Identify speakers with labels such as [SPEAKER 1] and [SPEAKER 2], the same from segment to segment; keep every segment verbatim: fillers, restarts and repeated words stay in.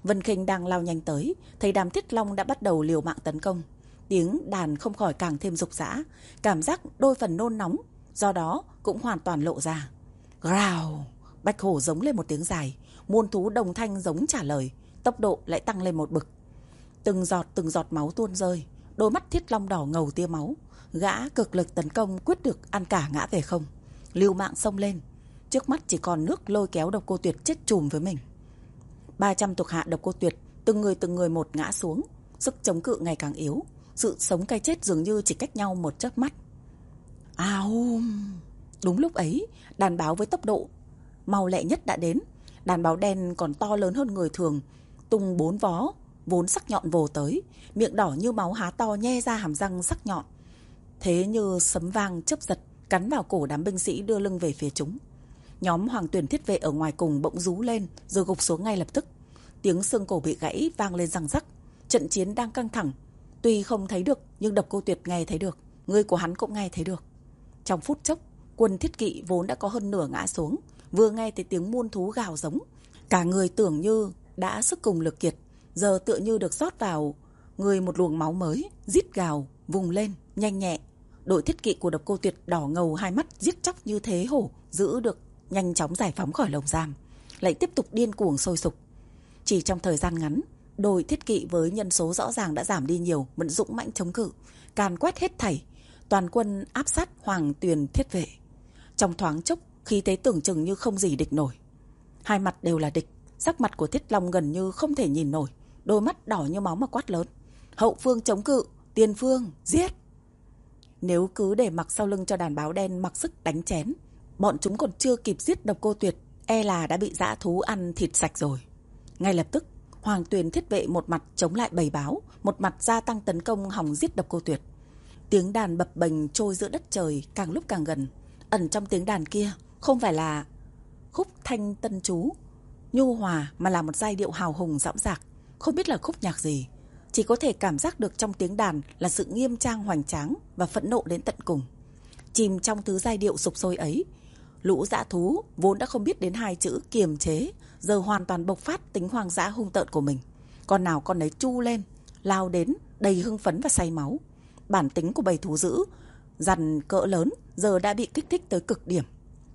[SPEAKER 1] Vân Khinh đang lao nhanh tới, thấy đám Thiết Long đã bắt đầu liều mạng tấn công. Tiếng đàn không khỏi càng thêm rục rã, cảm giác đôi phần nôn nóng, do đó cũng hoàn toàn lộ ra. Gào! Bạch hổ giống lên một tiếng dài, muôn thú đồng thanh giống trả lời, tốc độ lại tăng lên một bậc. Từng giọt từng giọt máu tuôn rơi, đôi mắt Thiết Long đỏ ngầu tia máu. Gã cực lực tấn công quyết được ăn cả ngã về không, liều mạng xông lên. Trước mắt chỉ còn nước lôi kéo Độc Cô Tuyệt chết chùm với mình. Ba trăm thuộc hạ Độc Cô Tuyệt từng người từng người một ngã xuống, sức chống cự ngày càng yếu, sự sống cái chết dường như chỉ cách nhau một chớp mắt. Ao! Đúng lúc ấy, đàn báo với tốc độ mau lẹ nhất đã đến. Đàn báo đen còn to lớn hơn người thường, tung bốn vó vốn sắc nhọn vồ tới, miệng đỏ như máu há to nhe ra hàm răng sắc nhọn, thế như sấm vang chớp giật, cắn vào cổ đám binh sĩ đưa lưng về phía chúng. Nhóm Hoàng Tuyển Thiết Vệ ở ngoài cùng bỗng rú lên rồi gục xuống ngay lập tức. Tiếng xương cổ bị gãy vang lên răng rắc. Trận chiến đang căng thẳng, tuy không thấy được nhưng Độc Cô Tuyệt nghe thấy được, người của hắn cũng nghe thấy được. Trong phút chốc, quân thiết kỵ vốn đã có hơn nửa ngã xuống, vừa nghe thấy tiếng muôn thú gào giống, cả người tưởng như đã sức cùng lực kiệt, giờ tựa như được rót vào người một luồng máu mới, rít gào vùng lên nhanh nhẹ. Đội thiết kỵ của Độc Cô Tuyệt đỏ ngầu hai mắt giết chóc như thế hổ giữ được, nhanh chóng giải phóng khỏi lồng giam, lại tiếp tục điên cuồng sôi sục. Chỉ trong thời gian ngắn, đội thiết kỵ với nhân số rõ ràng đã giảm đi nhiều, vẫn dũng mãnh chống cự, càn quét hết thảy, toàn quân áp sát Hoàng Tuyền Thiết Vệ. Trong thoáng chốc, khí thế tưởng chừng như không gì địch nổi. Hai mặt đều là địch, sắc mặt của Thiết Long gần như không thể nhìn nổi, đôi mắt đỏ như máu mà quát lớn: hậu phương chống cự, tiền phương giết! Nếu cứ để mặc sau lưng cho đàn báo đen mặc sức đánh chén, bọn chúng còn chưa kịp giết Độc Cô Tuyệt, e là đã bị dã thú ăn thịt sạch rồi. Ngay lập tức, Hoàng Tuyền Thiết Vệ một mặt chống lại bầy báo, một mặt gia tăng tấn công hòng giết Độc Cô Tuyệt. Tiếng đàn bập bềnh trôi giữa đất trời càng lúc càng gần. Ẩn trong tiếng đàn kia không phải là khúc thanh tân chú nhu hòa, mà là một giai điệu hào hùng dõng dạc, không biết là khúc nhạc gì. Chỉ có thể cảm giác được trong tiếng đàn là sự nghiêm trang hoành tráng và phẫn nộ đến tận cùng. Chìm trong thứ giai điệu sục sôi ấy, lũ dã thú vốn đã không biết đến hai chữ kiềm chế, giờ hoàn toàn bộc phát tính hoang dã hung tợn của mình. Con nào con ấy chu lên, lao đến đầy hưng phấn và say máu. Bản tính của bầy thú dữ dằn cỡ lớn giờ đã bị kích thích tới cực điểm.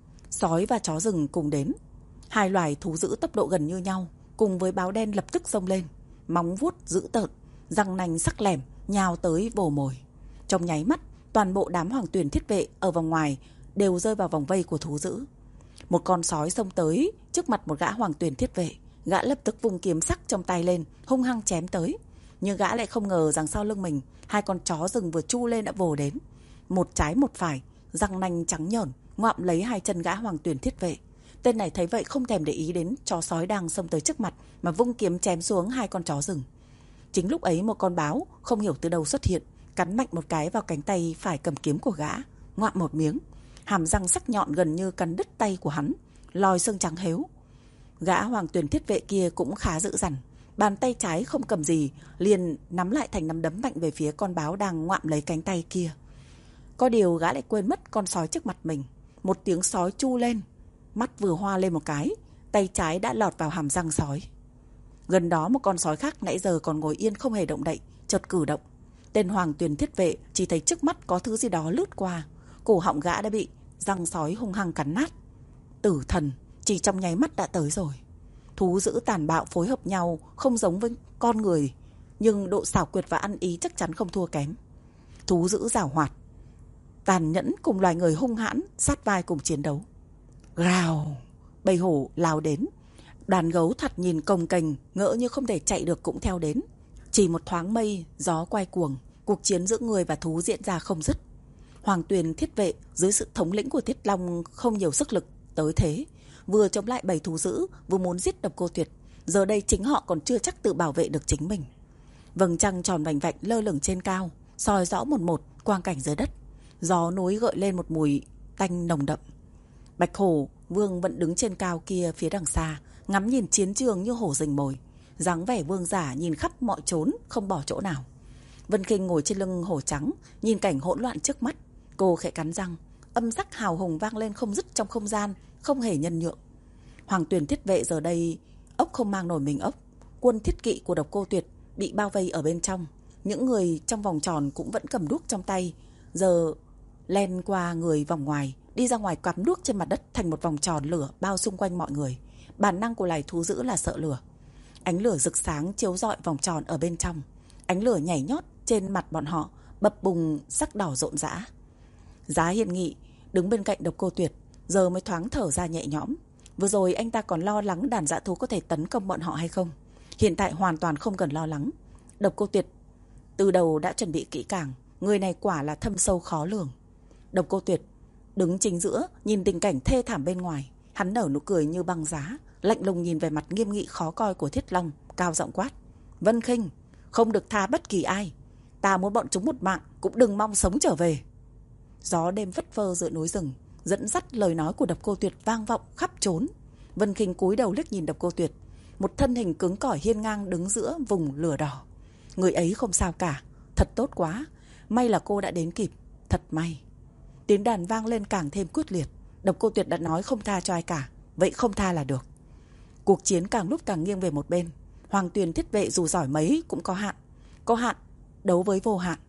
[SPEAKER 1] Sói và chó rừng cùng đến, hai loài thú dữ tốc độ gần như nhau, cùng với báo đen lập tức xông lên, móng vuốt dữ tợn, răng nanh sắc lẻm nhào tới vồ mồi. Trong nháy mắt, toàn bộ đám Hoàng Tuyền Thiết Vệ ở vòng ngoài đều rơi vào vòng vây của thú dữ. Một con sói xông tới trước mặt một gã Hoàng Tuyền Thiết Vệ, gã lập tức vung kiếm sắc trong tay lên, hung hăng chém tới. Nhưng gã lại không ngờ rằng sau lưng mình, hai con chó rừng vừa chu lên đã vồ đến, một trái một phải, răng nanh trắng nhởn ngoạm lấy hai chân gã Hoàng Tuyền Thiết Vệ. Tên này thấy vậy không thèm để ý đến chó sói đang xông tới trước mặt, mà vung kiếm chém xuống hai con chó rừng. Chính lúc ấy một con báo không hiểu từ đâu xuất hiện, cắn mạnh một cái vào cánh tay phải cầm kiếm của gã, ngoạm một miếng, hàm răng sắc nhọn gần như cắn đứt tay của hắn, lòi xương trắng héo. Gã Hoàng Tuyền Thiết Vệ kia cũng khá dữ dằn, bàn tay trái không cầm gì, liền nắm lại thành nắm đấm mạnh về phía con báo đang ngoạm lấy cánh tay kia. Có điều gã lại quên mất con sói trước mặt mình. Một tiếng sói chu lên, mắt vừa hoa lên một cái, tay trái đã lọt vào hàm răng sói. Gần đó một con sói khác nãy giờ còn ngồi yên không hề động đậy, chợt cử động. Tên Hoàng Tuyền Thiết Vệ chỉ thấy trước mắt có thứ gì đó lướt qua, cổ họng gã đã bị răng sói hung hăng cắn nát. Tử thần chỉ trong nháy mắt đã tới rồi. Thú dữ tàn bạo phối hợp nhau không giống với con người, nhưng độ xảo quyệt và ăn ý chắc chắn không thua kém. Thú dữ giảo hoạt, tàn nhẫn cùng loài người hung hãn sát vai cùng chiến đấu. Gào! Bầy hổ lao đến, đàn gấu thật nhìn cồng kềnh, ngỡ như không thể chạy được cũng theo đến. Chỉ một thoáng mây, gió quay cuồng, cuộc chiến giữa người và thú diễn ra không dứt. Hoàng Tuyền Thiết Vệ dưới sự thống lĩnh của Thiết Long không nhiều sức lực tới thế, vừa chống lại bầy thú dữ, vừa muốn giết Độc Cô Tuyệt. Giờ đây chính họ còn chưa chắc tự bảo vệ được chính mình. Vầng trăng tròn vành vạnh lơ lửng trên cao, soi rõ một một quang cảnh dưới đất. Gió núi gợi lên một mùi tanh nồng đậm. Bạch Hổ Vương vẫn đứng trên cao kia phía đằng xa, ngắm nhìn chiến trường như hổ rình mồi, dáng vẻ vương giả nhìn khắp mọi chốn, không bỏ chỗ nào. Vân Khinh ngồi trên lưng hổ trắng, nhìn cảnh hỗn loạn trước mắt, cô khẽ cắn răng, âm sắc hào hùng vang lên không dứt trong không gian, không hề nhân nhượng. Hoàng Tuyền Thiết Vệ giờ đây ốc không mang nổi mình ốc, quân thiết kỵ của Độc Cô Tuyệt bị bao vây ở bên trong. Những người trong vòng tròn cũng vẫn cầm đuốc trong tay, giờ len qua người vòng ngoài, đi ra ngoài cắm đuốc trên mặt đất thành một vòng tròn lửa bao xung quanh mọi người. Bản năng của loài thú dữ là sợ lửa. Ánh lửa rực sáng chiếu rọi vòng tròn ở bên trong. Ánh lửa nhảy nhót trên mặt bọn họ, bập bùng sắc đỏ rộn rã. Giá Hiên Nghị đứng bên cạnh Độc Cô Tuyệt, giờ mới thoáng thở ra nhẹ nhõm. Vừa rồi anh ta còn lo lắng đàn dã thú có thể tấn công bọn họ hay không. Hiện tại hoàn toàn không cần lo lắng. Độc Cô Tuyệt từ đầu đã chuẩn bị kỹ càng. Người này quả là thâm sâu khó lường. Độc Cô Tuyệt đứng chính giữa, nhìn tình cảnh thê thảm bên ngoài. Hắn nở nụ cười như băng giá, lạnh lùng nhìn về mặt nghiêm nghị khó coi của Thiết Long, cao giọng quát: Vân Khinh, không được tha bất kỳ ai. Ta muốn bọn chúng một mạng, cũng đừng mong sống trở về. Gió đêm phất phơ giữa núi rừng, dẫn dắt lời nói của Độc Cô Tuyệt vang vọng khắp trốn. Vân Khinh cúi đầu liếc nhìn Độc Cô Tuyệt, một thân hình cứng cỏi hiên ngang đứng giữa vùng lửa đỏ. Người ấy không sao cả, thật tốt quá. May là cô đã đến kịp, thật may. Tiếng đàn vang lên càng thêm quyết liệt. Độc Cô Tuyệt đã nói không tha cho ai cả, vậy không tha là được. Cuộc chiến càng lúc càng nghiêng về một bên. Hoàng Tuyền Thiết Vệ dù giỏi mấy cũng có hạn. Có hạn đấu với vô hạn.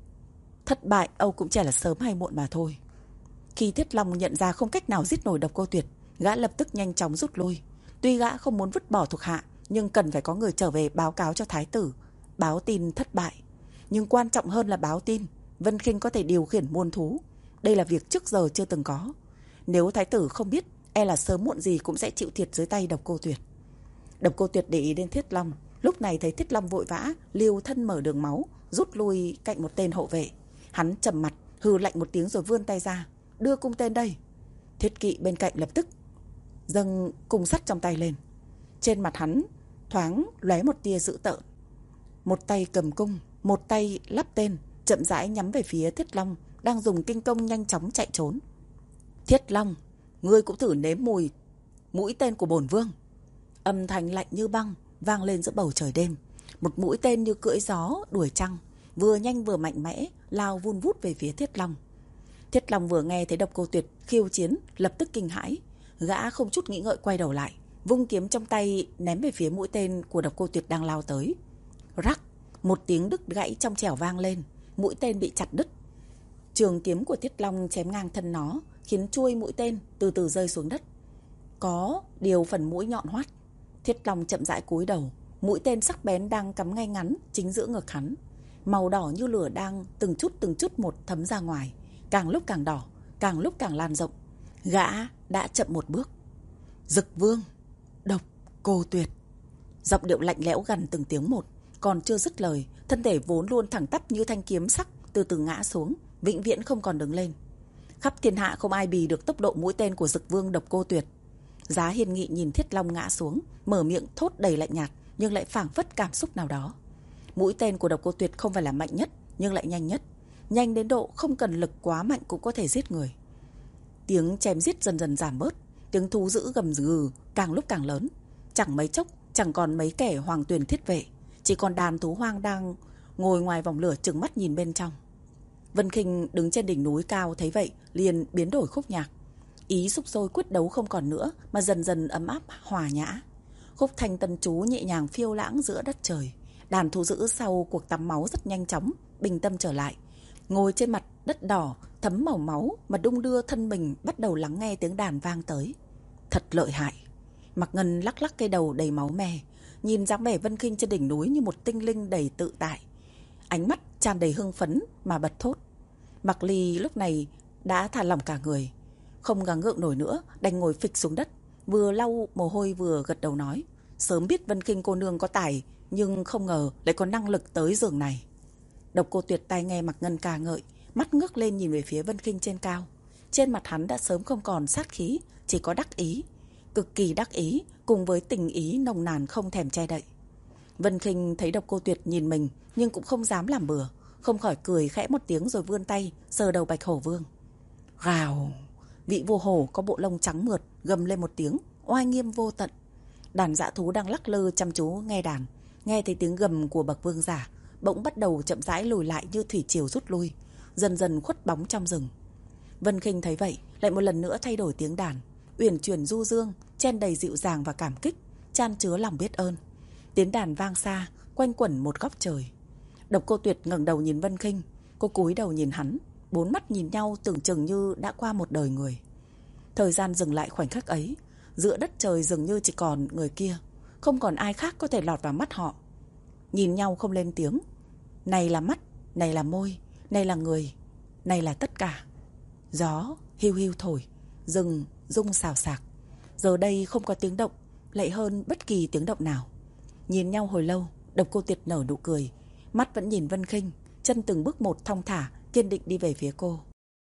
[SPEAKER 1] Thất bại âu cũng chỉ là sớm hay muộn mà thôi. Khi Thiết Long nhận ra không cách nào giết nổi Độc Cô Tuyệt, gã lập tức nhanh chóng rút lui. Tuy gã không muốn vứt bỏ thuộc hạ, nhưng cần phải có người trở về báo cáo cho thái tử, báo tin thất bại. Nhưng quan trọng hơn là báo tin Vân Khinh có thể điều khiển muôn thú. Đây là việc trước giờ chưa từng có. Nếu thái tử không biết, e là sớm muộn gì cũng sẽ chịu thiệt dưới tay Độc Cô Tuyệt. Độc Cô Tuyệt để ý đến Thiết Long. Lúc này thấy Thiết Long vội vã liều thân mở đường máu, rút lui cạnh một tên hộ vệ. Hắn trầm mặt hừ lạnh một tiếng rồi vươn tay ra: Đưa cung tên đây. Thiết kỵ bên cạnh lập tức dâng cung sắt trong tay lên. Trên mặt hắn thoáng lóe một tia dữ tợn. Một tay cầm cung, một tay lắp tên, chậm rãi nhắm về phía Thiết Long đang dùng kinh công nhanh chóng chạy trốn. Thiết Long, ngươi cũng thử nếm mùi mũi tên của bổn vương. Âm thanh lạnh như băng vang lên giữa bầu trời đêm. Một mũi tên như cưỡi gió đuổi trăng, vừa nhanh vừa mạnh mẽ lao vun vút về phía Thiết Long. Thiết Long vừa nghe thấy Độc Cô Tuyệt khiêu chiến, lập tức kinh hãi. Gã không chút nghĩ ngợi quay đầu lại, vung kiếm trong tay ném về phía mũi tên của Độc Cô Tuyệt đang lao tới. Rắc, một tiếng đứt gãy trong trẻo vang lên, mũi tên bị chặt đứt. Trường kiếm của Thiết Long chém ngang thân nó, khiến chuôi mũi tên từ từ rơi xuống đất. Có điều phần mũi nhọn hoắt. Thiết Long chậm rãi cúi đầu, mũi tên sắc bén đang cắm ngay ngắn chính giữa ngực hắn. Màu đỏ như lửa đang từng chút từng chút một thấm ra ngoài, càng lúc càng đỏ, càng lúc càng lan rộng. Gã đã chậm một bước. Dực Vương, Độc Cô Tuyệt. Giọng điệu lạnh lẽo gần từng tiếng một. Còn chưa dứt lời, thân thể vốn luôn thẳng tắp như thanh kiếm sắc từ từ ngã xuống, vĩnh viễn không còn đứng lên. Khắp thiên hạ không ai bì được tốc độ mũi tên của Dực Vương Độc Cô Tuyệt. Giá Hiên Nghị nhìn Thiết Long ngã xuống, mở miệng thốt đầy lạnh nhạt, nhưng lại phảng phất cảm xúc nào đó. Mũi tên của Độc Cô Tuyệt không phải là mạnh nhất, nhưng lại nhanh nhất. Nhanh đến độ không cần lực quá mạnh cũng có thể giết người. Tiếng chém giết dần dần giảm bớt, tiếng thú dữ gầm gừ càng lúc càng lớn. Chẳng mấy chốc, chẳng còn mấy kẻ Hoàng Tuyền Thiết Vệ, chỉ còn đàn thú hoang đang ngồi ngoài vòng lửa trừng mắt nhìn bên trong. Vân Khinh đứng trên đỉnh núi cao thấy vậy, liền biến đổi khúc nhạc. Ý xúc sôi quyết đấu không còn nữa, mà dần dần ấm áp hòa nhã. Khúc thanh tân chú nhẹ nhàng phiêu lãng giữa đất trời. Đàn thú dữ sau cuộc tắm máu rất nhanh chóng bình tâm trở lại, ngồi trên mặt đất đỏ thấm màu máu mà đung đưa thân mình, bắt đầu lắng nghe tiếng đàn vang tới. Thật lợi hại. Mạc Ngân lắc lắc cây đầu đầy máu me, nhìn dáng vẻ Vân Khinh trên đỉnh núi như một tinh linh đầy tự tại, ánh mắt tràn đầy hưng phấn mà bật thốt. Mạc Ly lúc này đã thả lỏng cả người, không gắng gượng nổi nữa, đành ngồi phịch xuống đất, vừa lau mồ hôi vừa gật đầu nói: Sớm biết Vân Khinh cô nương có tài, nhưng không ngờ lại có năng lực tới giường này. Độc Cô Tuyệt tai nghe Mạc Ngân ca ngợi, mắt ngước lên nhìn về phía Vân Khinh trên cao. Trên mặt hắn đã sớm không còn sát khí, chỉ có đắc ý, cực kỳ đắc ý, cùng với tình ý nồng nàn không thèm che đậy. Vân Khinh thấy Độc Cô Tuyệt nhìn mình, nhưng cũng không dám làm bừa, không khỏi cười khẽ một tiếng rồi vươn tay sờ đầu Bạch Hổ Vương. Gào! Vị vua hổ có bộ lông trắng mượt gầm lên một tiếng oai nghiêm vô tận. Đàn dã thú đang lắc lư chăm chú nghe đàn, nghe thấy tiếng gầm của bậc vương giả, bỗng bắt đầu chậm rãi lùi lại như thủy triều rút lui, dần dần khuất bóng trong rừng. Vân Khinh thấy vậy, lại một lần nữa thay đổi tiếng đàn, uyển chuyển du dương, chen đầy dịu dàng và cảm kích, chan chứa lòng biết ơn. Tiếng đàn vang xa, quanh quẩn một góc trời. Độc Cô Tuyệt ngẩng đầu nhìn Vân Khinh, cô cúi đầu nhìn hắn, bốn mắt nhìn nhau tưởng chừng như đã qua một đời người. Thời gian dừng lại khoảnh khắc ấy, giữa đất trời dường như chỉ còn người kia, không còn ai khác có thể lọt vào mắt họ. Nhìn nhau không lên tiếng. Này là mắt, này là môi, này là người, này là tất cả. Gió hiu hiu thổi, rừng rung xào xạc. Giờ đây không có tiếng động lạy hơn bất kỳ tiếng động nào. Nhìn nhau hồi lâu, Độc Cô Tuyệt nở nụ cười, mắt vẫn nhìn Vân Khinh, chân từng bước một thong thả, kiên định đi về phía cô.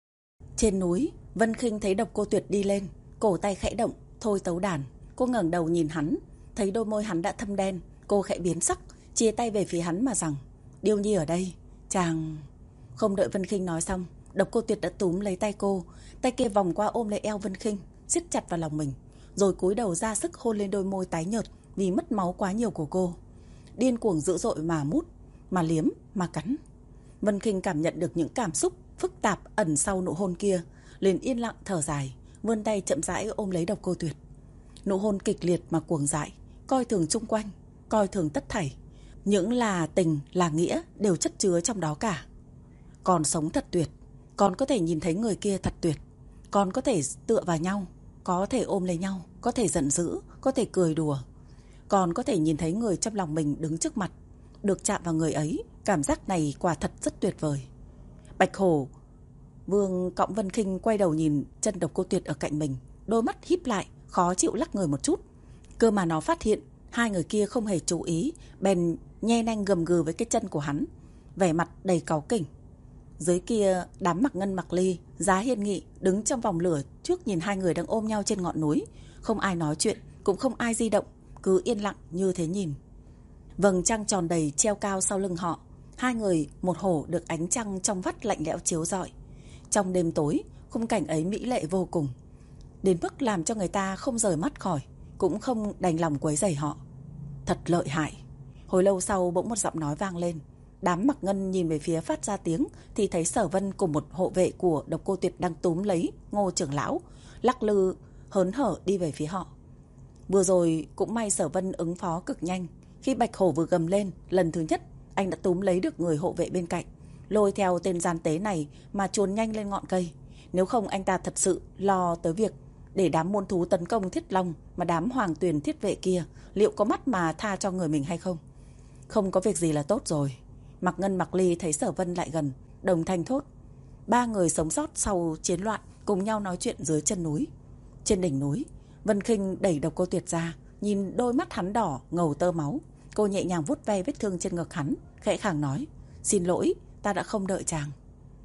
[SPEAKER 1] Trên núi, Vân Khinh thấy Độc Cô Tuyệt đi lên, cổ tay khẽ động, thôi tấu đàn. Cô ngẩng đầu nhìn hắn, thấy đôi môi hắn đã thâm đen, cô khẽ biến sắc, chia tay về phía hắn mà rằng: Điêu Nhi ở đây, chàng... Không đợi Vân Khinh nói xong, Độc Cô Tuyệt đã túm lấy tay cô, tay kia vòng qua ôm lấy eo Vân Khinh, siết chặt vào lòng mình, rồi cúi đầu ra sức hôn lên đôi môi tái nhợt vì mất máu quá nhiều của cô. Điên cuồng dữ dội mà mút, mà liếm, mà cắn. Vân Khinh cảm nhận được những cảm xúc phức tạp ẩn sau nụ hôn kia, liền yên lặng thở dài, vươn tay chậm rãi ôm lấy Độc Cô Tuyệt. Nụ hôn kịch liệt mà cuồng dại, coi thường chung quanh, coi thường tất thảy, những là tình, là nghĩa đều chất chứa trong đó cả. Còn sống thật tuyệt, còn có thể nhìn thấy người kia thật tuyệt, còn có thể tựa vào nhau, có thể ôm lấy nhau, có thể giận dữ, có thể cười đùa, còn có thể nhìn thấy người trong lòng mình đứng trước mặt, được chạm vào người ấy. Cảm giác này quả thật rất tuyệt vời. Bạch Hổ Vương cõng Vân Khinh quay đầu nhìn chân Độc Cô Tuyệt ở cạnh mình, đôi mắt híp lại, khó chịu lắc người một chút. Cơ mà nó phát hiện hai người kia không hề chú ý, bèn nhe nanh gầm gừ với cái chân của hắn, vẻ mặt đầy cáu kỉnh. Dưới kia, đám Mặc Ngân Mặc Ly, Giá Hiên Nghị đứng trong vòng lửa trước nhìn hai người đang ôm nhau trên ngọn núi. Không ai nói chuyện, cũng không ai di động, cứ yên lặng như thế nhìn. Vầng trăng tròn đầy treo cao sau lưng họ, hai người một hổ được ánh trăng trong vắt lạnh lẽo chiếu rọi. Trong đêm tối, khung cảnh ấy mỹ lệ vô cùng, đến mức làm cho người ta không rời mắt khỏi, cũng không đành lòng quấy rầy họ. Thật lợi hại. Hồi lâu sau bỗng một giọng nói vang lên. Đám Mặc Ngân nhìn về phía phát ra tiếng thì thấy Sở Vân cùng một hộ vệ của Độc Cô Tuyệt đang túm lấy Ngô trưởng lão, lắc lư hớn hở đi về phía họ. Vừa rồi cũng may Sở Vân ứng phó cực nhanh. Khi Bạch Hổ vừa gầm lên lần thứ nhất, anh đã túm lấy được người hộ vệ bên cạnh, lôi theo tên gian tế này mà chuồn nhanh lên ngọn cây. Nếu không anh ta thật sự lo tới việc để đám muôn thú tấn công Thiết Long, mà đám Hoàng Tuyền thiết vệ kia liệu có mắt mà tha cho người mình hay không. Không có việc gì là tốt rồi. Mặc Ngân Mặc Ly thấy Sở Vân lại gần, đồng thanh thốt. Ba người sống sót sau chiến loạn cùng nhau nói chuyện dưới chân núi. Trên đỉnh núi, Vân Khinh đẩy Độc Cô Tuyệt ra, nhìn đôi mắt hắn đỏ ngầu tơ máu. Cô nhẹ nhàng vuốt ve vết thương trên ngực hắn, khẽ khàng nói: Xin lỗi, ta đã không đợi chàng.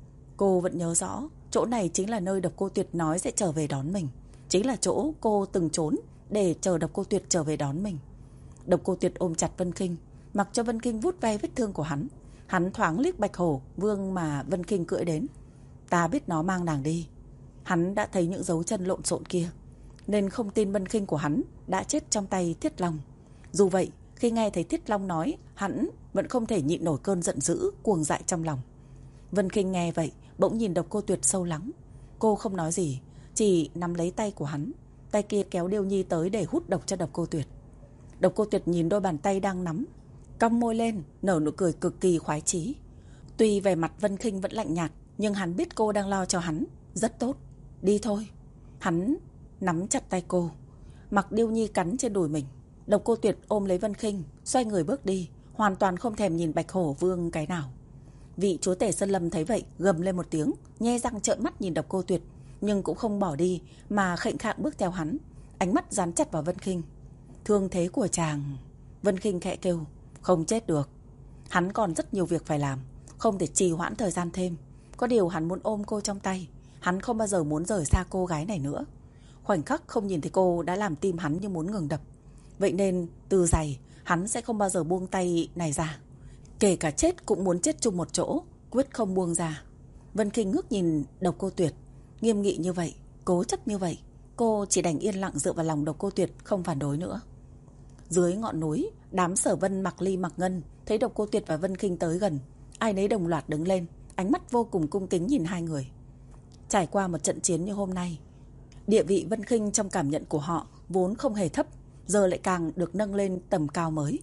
[SPEAKER 1] Cô vẫn nhớ rõ, chỗ này chính là nơi Độc Cô Tuyệt nói sẽ trở về đón mình, chính là chỗ cô từng trốn để chờ Độc Cô Tuyệt trở về đón mình. Độc Cô Tuyệt ôm chặt Vân Khinh, mặc cho Vân Khinh vuốt ve vết thương của hắn. Hắn thoáng liếc Bạch Hổ Vương mà Vân Khinh cưỡi đến. Ta biết nó mang nàng đi. Hắn đã thấy những dấu chân lộn xộn kia, nên không tin Vân Khinh của hắn đã chết trong tay Thiết Long. Dù vậy, khi nghe thấy Thiết Long nói, hắn vẫn không thể nhịn nổi cơn giận dữ cuồng dại trong lòng. Vân Khinh nghe vậy, bỗng nhìn Độc Cô Tuyệt sâu lắng. Cô không nói gì, chỉ nắm lấy tay của hắn, tay kia kéo Điêu Nhi tới để hút độc cho Độc Cô Tuyệt. Độc Cô Tuyệt nhìn đôi bàn tay đang nắm, cong môi lên, nở nụ cười cực kỳ khoái chí. Tuy vẻ mặt Vân Khinh vẫn lạnh nhạt, nhưng hắn biết cô đang lo cho hắn. Rất tốt, đi thôi. Hắn nắm chặt tay cô, mặc Điêu Nhi cắn trên đùi mình. Độc Cô Tuyệt ôm lấy Vân Khinh, xoay người bước đi, hoàn toàn không thèm nhìn Bạch Hổ Vương cái nào. Vị chúa tể Sơn Lâm thấy vậy, gầm lên một tiếng, nhe răng trợn mắt nhìn Độc Cô Tuyệt, nhưng cũng không bỏ đi mà khệnh khạng bước theo hắn, ánh mắt dán chặt vào Vân Khinh. Thương thế của chàng... Vân Khinh khẽ kêu. Không chết được. Hắn còn rất nhiều việc phải làm, không thể trì hoãn thời gian thêm. Có điều hắn muốn ôm cô trong tay, hắn không bao giờ muốn rời xa cô gái này nữa. Khoảnh khắc không nhìn thấy cô đã làm tim hắn như muốn ngừng đập. Vậy nên từ giày hắn sẽ không bao giờ buông tay này ra. Kể cả chết cũng muốn chết chung một chỗ, quyết không buông ra. Vân Khinh ngước nhìn Độc Cô Tuyệt, nghiêm nghị như vậy, cố chấp như vậy. Cô chỉ đành yên lặng dựa vào lòng Độc Cô Tuyệt, không phản đối nữa. Dưới ngọn núi, đám Sở Vân, Mặc Ly, Mặc Ngân thấy Độc Cô Tuyệt và Vân Khinh tới gần, ai nấy đồng loạt đứng lên, ánh mắt vô cùng cung kính nhìn hai người. Trải qua một trận chiến như hôm nay, địa vị Vân Khinh trong cảm nhận của họ vốn không hề thấp, giờ lại càng được nâng lên tầm cao mới.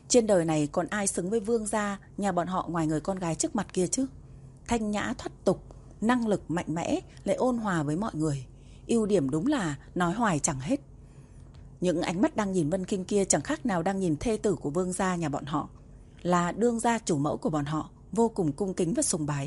[SPEAKER 1] Trên đời này còn ai xứng với vương gia nhà bọn họ ngoài người con gái trước mặt kia chứ? Thanh nhã thoát tục, năng lực mạnh mẽ, lại ôn hòa với mọi người. Ưu điểm đúng là nói hoài chẳng hết. Những ánh mắt đang nhìn Vân Kinh kia chẳng khác nào đang nhìn thê tử của vương gia nhà bọn họ, là đương gia chủ mẫu của bọn họ, vô cùng cung kính và sùng bái.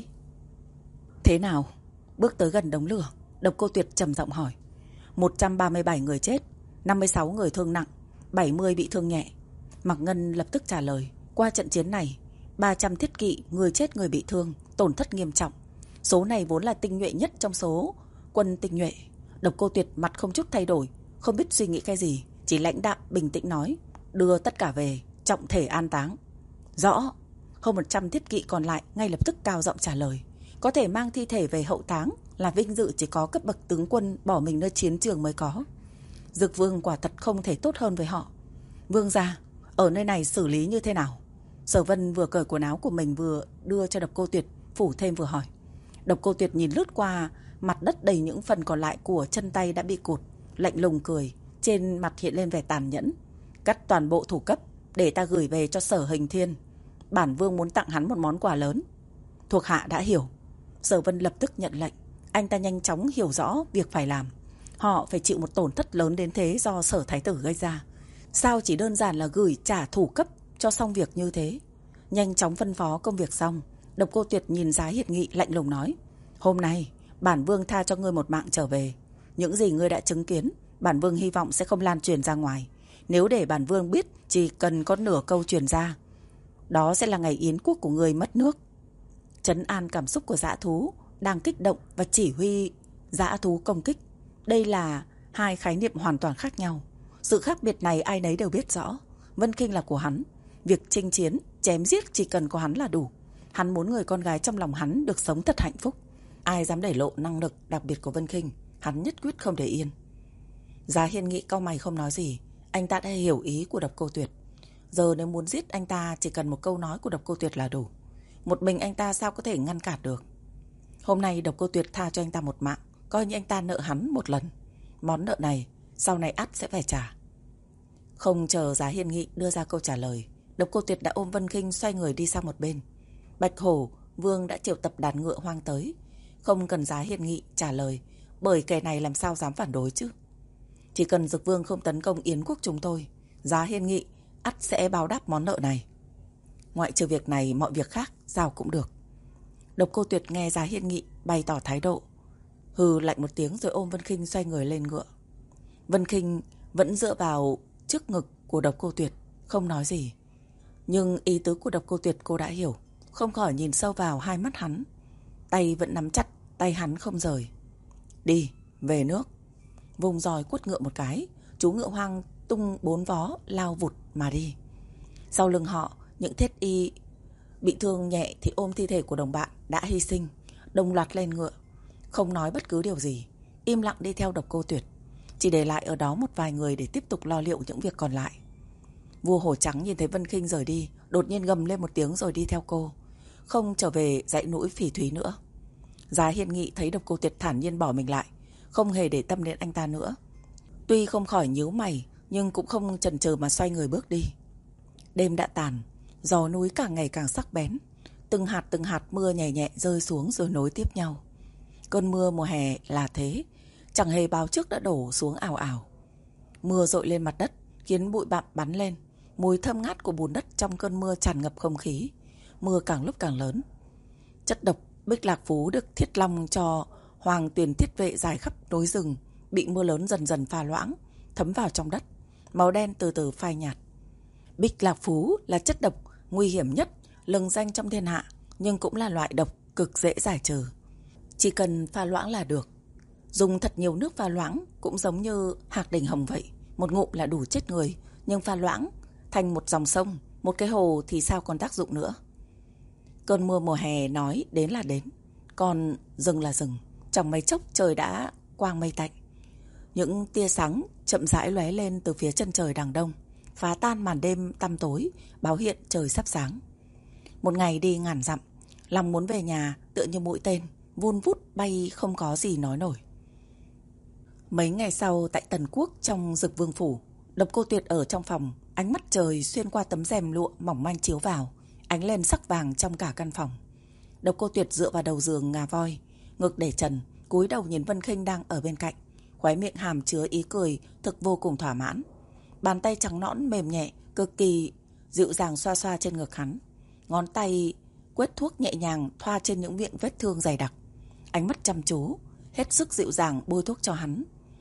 [SPEAKER 1] Thế nào? Bước tới gần đống lửa, Độc Cô Tuyệt trầm giọng hỏi. một trăm ba mươi bảy người chết, năm mươi sáu người thương nặng, bảy mươi bị thương nhẹ. Mạc Ngân lập tức trả lời. Qua trận chiến này, ba trăm thiết kỵ, người chết người bị thương, tổn thất nghiêm trọng. Số này vốn là tinh nhuệ nhất trong số quân tinh nhuệ. Độc Cô Tuyệt mặt không chút thay đổi, không biết suy nghĩ cái gì, chỉ lãnh đạm bình tĩnh nói. Đưa tất cả về, trọng thể an táng. Rõ. Hơn một trăm thiết kỵ còn lại ngay lập tức cao giọng trả lời. Có thể mang thi thể về hậu táng là vinh dự chỉ có cấp bậc tướng quân bỏ mình nơi chiến trường mới có. Dực Vương quả thật không thể tốt hơn với họ. Vương gia, ở nơi này xử lý như thế nào? Sở Vân vừa cởi quần áo của mình vừa đưa cho Độc Cô Tuyệt phủ thêm vừa hỏi. Độc Cô Tuyệt nhìn lướt qua mặt đất đầy những phần còn lại của chân tay đã bị cụt, lạnh lùng cười, trên mặt hiện lên vẻ tàn nhẫn. Cắt toàn bộ thủ cấp để ta gửi về cho Sở Hình Thiên. Bản vương muốn tặng hắn một món quà lớn. Thuộc hạ đã hiểu. Sở Vân lập tức nhận lệnh. Anh ta nhanh chóng hiểu rõ việc phải làm. Họ phải chịu một tổn thất lớn đến thế do Sở Thái tử gây ra. Sao chỉ đơn giản là gửi trả thủ cấp cho xong việc như thế? Nhanh chóng phân phó công việc xong, Độc Cô Tuyệt nhìn Giá Hiệt Nghị lạnh lùng nói. Hôm nay bản vương tha cho ngươi một mạng trở về. Những gì ngươi đã chứng kiến, bản vương hy vọng sẽ không lan truyền ra ngoài. Nếu để bản vương biết chỉ cần có nửa câu truyền ra, đó sẽ là ngày yến quốc của ngươi mất nước. Trấn an cảm xúc của dã thú đang kích động và chỉ huy dã thú công kích. Đây là hai khái niệm hoàn toàn khác nhau. Sự khác biệt này ai nấy đều biết rõ. Vân Kinh là của hắn. Việc chinh chiến, chém giết chỉ cần có hắn là đủ. Hắn muốn người con gái trong lòng hắn được sống thật hạnh phúc. Ai dám đẩy lộ năng lực đặc biệt của Vân Kinh, hắn nhất quyết không để yên. Giá Hiên Nghị cau mày không nói gì. Anh ta đã hiểu ý của Độc Cô Tuyệt. Giờ nếu muốn giết anh ta chỉ cần một câu nói của Độc Cô Tuyệt là đủ. Một mình anh ta sao có thể ngăn cản được. Hôm nay Độc Cô Tuyệt tha cho anh ta một mạng, coi như anh ta nợ hắn một lần. Món nợ này sau này ắt sẽ phải trả. Không chờ Giá Hiên Nghị đưa ra câu trả lời, Độc Cô Tuyệt đã ôm Vân Kinh xoay người đi sang một bên. Bạch Hổ Vương đã triệu tập đàn ngựa hoang tới. Không cần Giá Hiên Nghị trả lời, bởi kẻ này làm sao dám phản đối chứ. Chỉ cần Dực Vương không tấn công Yến quốc chúng tôi, Giá Hiên Nghị ắt sẽ báo đáp món nợ này. Ngoại trừ việc này, mọi việc khác sao cũng được. Độc Cô Tuyệt nghe Giá Hiên Nghị bày tỏ thái độ, hừ lạnh một tiếng rồi ôm Vân Kinh xoay người lên ngựa. Vân Kinh vẫn dựa vào trước ngực của Độc Cô Tuyệt, không nói gì. Nhưng ý tứ của Độc Cô Tuyệt cô đã hiểu, không khỏi nhìn sâu vào hai mắt hắn. Tay vẫn nắm chặt, tay hắn không rời. Đi, về nước. Vùng roi quất ngựa một cái, chú ngựa hoang tung bốn vó lao vụt mà đi. Sau lưng họ, những thiết y bị thương nhẹ thì ôm thi thể của đồng bạn đã hy sinh, đồng loạt lên ngựa, không nói bất cứ điều gì, im lặng đi theo Độc Cô Tuyệt, chỉ để lại ở đó một vài người để tiếp tục lo liệu những việc còn lại. Vua Hổ Trắng nhìn thấy Vân Kinh rời đi, đột nhiên gầm lên một tiếng rồi đi theo cô, không trở về dãy núi Phỉ Thúy nữa. Giá Hiên Nghị thấy Độc Cô Tuyệt thản nhiên bỏ mình lại, không hề để tâm đến anh ta nữa. Tuy không khỏi nhíu mày, nhưng cũng không chần chừ mà xoay người bước đi. Đêm đã tàn, gió núi càng ngày càng sắc bén, từng hạt từng hạt mưa nhẹ nhẹ rơi xuống rồi nối tiếp nhau. Cơn mưa mùa hè là thế, chẳng hề báo trước đã đổ xuống ào ào. Mưa dội lên mặt đất khiến bụi bặm bắn lên, mùi thơm ngát của bùn đất trong cơn mưa tràn ngập không khí. Mưa càng lúc càng lớn. Chất độc Bích Lạc Phú được Thiết Long cho Hoàng Tuyền Thiết Vệ dài khắp núi rừng, bị mưa lớn dần dần pha loãng, thấm vào trong đất, màu đen từ từ phai nhạt. Bích Lạc Phú là chất độc nguy hiểm nhất, lừng danh trong thiên hạ, nhưng cũng là loại độc cực dễ giải trừ. Chỉ cần pha loãng là được. Dùng thật nhiều nước pha loãng cũng giống như hạc đỉnh hồng vậy, một ngụm là đủ chết người, nhưng pha loãng thành một dòng sông, một cái hồ thì sao còn tác dụng nữa. Cơn mưa mùa hè nói đến là đến, còn rừng là rừng, trong mấy chốc trời đã quang mây tạnh. Những tia sáng chậm rãi lóe lên từ phía chân trời đằng đông, phá tan màn đêm tăm tối, báo hiện trời sắp sáng. Một ngày đi ngàn dặm, lòng muốn về nhà tựa như mũi tên, vun vút bay không có gì nói nổi. Mấy ngày sau tại Tần Quốc trong Dực Vương Phủ, Độc Cô Tuyệt ở trong phòng, ánh mắt trời xuyên qua tấm rèm lụa mỏng manh chiếu vào, ánh lên sắc vàng trong cả căn phòng. Độc Cô Tuyệt dựa vào đầu giường ngà voi, ngực để trần, cúi đầu nhìn Vân Khinh đang ở bên cạnh, khóe miệng hàm chứa ý cười thực vô cùng thỏa mãn. Bàn tay trắng nõn mềm nhẹ, cực kỳ dịu dàng xoa xoa trên ngực hắn. Ngón tay quét thuốc nhẹ nhàng thoa trên những miệng vết thương dày đặc. Ánh mắt chăm chú, hết sức dịu dàng bôi thuốc cho hắn.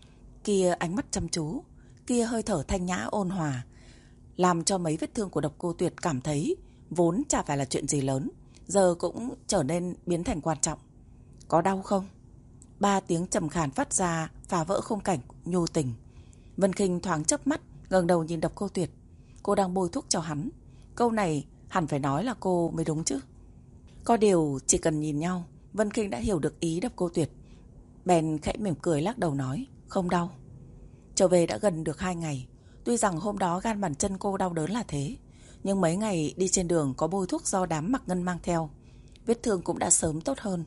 [SPEAKER 1] Kia ánh mắt chăm chú, kia hơi thở thanh nhã ôn hòa, làm cho mấy vết thương của Độc Cô Tuyệt cảm thấy vốn chả phải là chuyện gì lớn, giờ cũng trở nên biến thành quan trọng. Có đau không? Ba tiếng trầm khàn phát ra phá vỡ khung cảnh nhu tình. Vân Khinh thoáng chớp mắt, ngẩng đầu nhìn Độc Cô Tuyệt. Cô đang bôi thuốc cho hắn. Câu này hẳn phải nói là cô mới đúng chứ. Có điều chỉ cần nhìn nhau, Vân Khinh đã hiểu được ý Độc Cô Tuyệt. Bèn khẽ mỉm cười lắc đầu nói, không đau. Trở về đã gần được hai ngày. Tuy rằng hôm đó gan bàn chân cô đau đớn là thế, nhưng mấy ngày đi trên đường có bôi thuốc do đám Mặc Ngân mang theo, vết thương cũng đã sớm tốt hơn.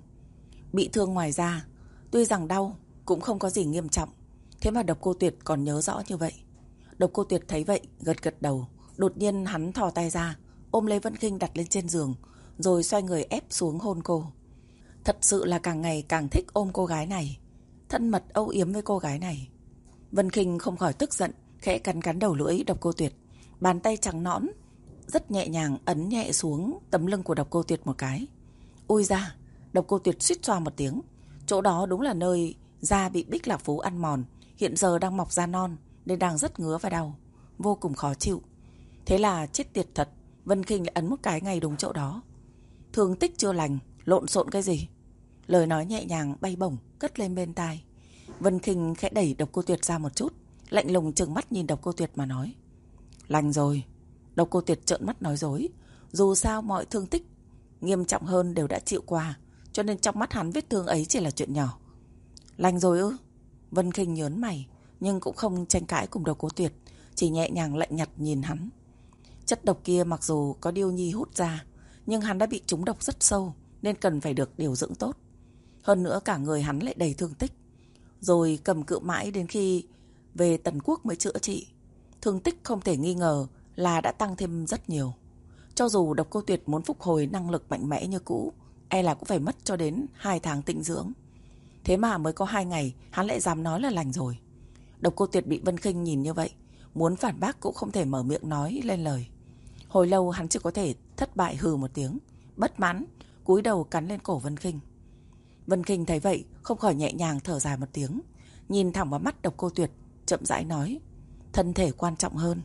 [SPEAKER 1] Bị thương ngoài da, tuy rằng đau cũng không có gì nghiêm trọng. Thế mà Độc Cô Tuyệt còn nhớ rõ như vậy. Độc Cô Tuyệt thấy vậy gật gật đầu. Đột nhiên hắn thò tay ra, ôm lấy Vân Khinh đặt lên trên giường, rồi xoay người ép xuống hôn cô. Thật sự là càng ngày càng thích ôm cô gái này, thân mật âu yếm với cô gái này. Vân Khinh không khỏi tức giận, khẽ cắn cắn đầu lưỡi Độc Cô Tuyệt. Bàn tay trắng nõn rất nhẹ nhàng ấn nhẹ xuống tấm lưng của Độc Cô Tuyệt một cái. Ôi da! Độc Cô Tuyệt suýt xoa một tiếng. Chỗ đó đúng là nơi da bị Bích Lạc Phú ăn mòn, hiện giờ đang mọc da non nên đang rất ngứa và đau, vô cùng khó chịu. Thế là chết tiệt thật, Vân Khinh lại ấn một cái ngay đúng chỗ đó. Thương tích chưa lành, lộn xộn cái gì? Lời nói nhẹ nhàng bay bổng cất lên bên tai. Vân Khinh khẽ đẩy Độc Cô Tuyệt ra một chút, lạnh lùng trừng mắt nhìn Độc Cô Tuyệt mà nói, lành rồi. Độc Cô Tuyệt trợn mắt nói dối. Dù sao mọi thương tích nghiêm trọng hơn đều đã chịu qua, cho nên trong mắt hắn vết thương ấy chỉ là chuyện nhỏ. Lành rồi ư? Vân Khinh nhớn mày, nhưng cũng không tranh cãi cùng Độc Cô Tuyệt, chỉ nhẹ nhàng lạnh nhạt nhìn hắn. Chất độc kia mặc dù có Điêu Nhi hút ra, nhưng hắn đã bị trúng độc rất sâu, nên cần phải được điều dưỡng tốt. Hơn nữa cả người hắn lại đầy thương tích, rồi cầm cự mãi đến khi về Tần Quốc mới chữa trị. Thương tích không thể nghi ngờ là đã tăng thêm rất nhiều. Cho dù Độc Cô Tuyệt muốn phục hồi năng lực mạnh mẽ như cũ, e là cũng phải mất cho đến hai tháng tĩnh dưỡng. Thế mà mới có hai ngày hắn lại dám nói là lành rồi. Độc Cô Tuyệt bị Vân Khinh nhìn như vậy, muốn phản bác cũng không thể mở miệng nói lên lời. Hồi lâu hắn chỉ có thể thất bại hừ một tiếng, bất mãn cúi đầu cắn lên cổ Vân Khinh. Vân Khinh thấy vậy không khỏi nhẹ nhàng thở dài một tiếng, nhìn thẳng vào mắt Độc Cô Tuyệt, chậm rãi nói, thân thể quan trọng hơn.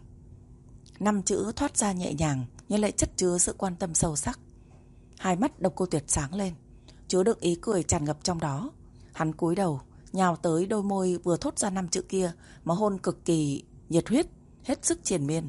[SPEAKER 1] Năm chữ thoát ra nhẹ nhàng nhưng lại chất chứa sự quan tâm sâu sắc. Hai mắt Độc Cô Tuyệt sáng lên, chứa đựng ý cười tràn ngập trong đó. Hắn cúi đầu nhào tới đôi môi vừa thốt ra năm chữ kia mà hôn cực kỳ nhiệt huyết, hết sức triền miên.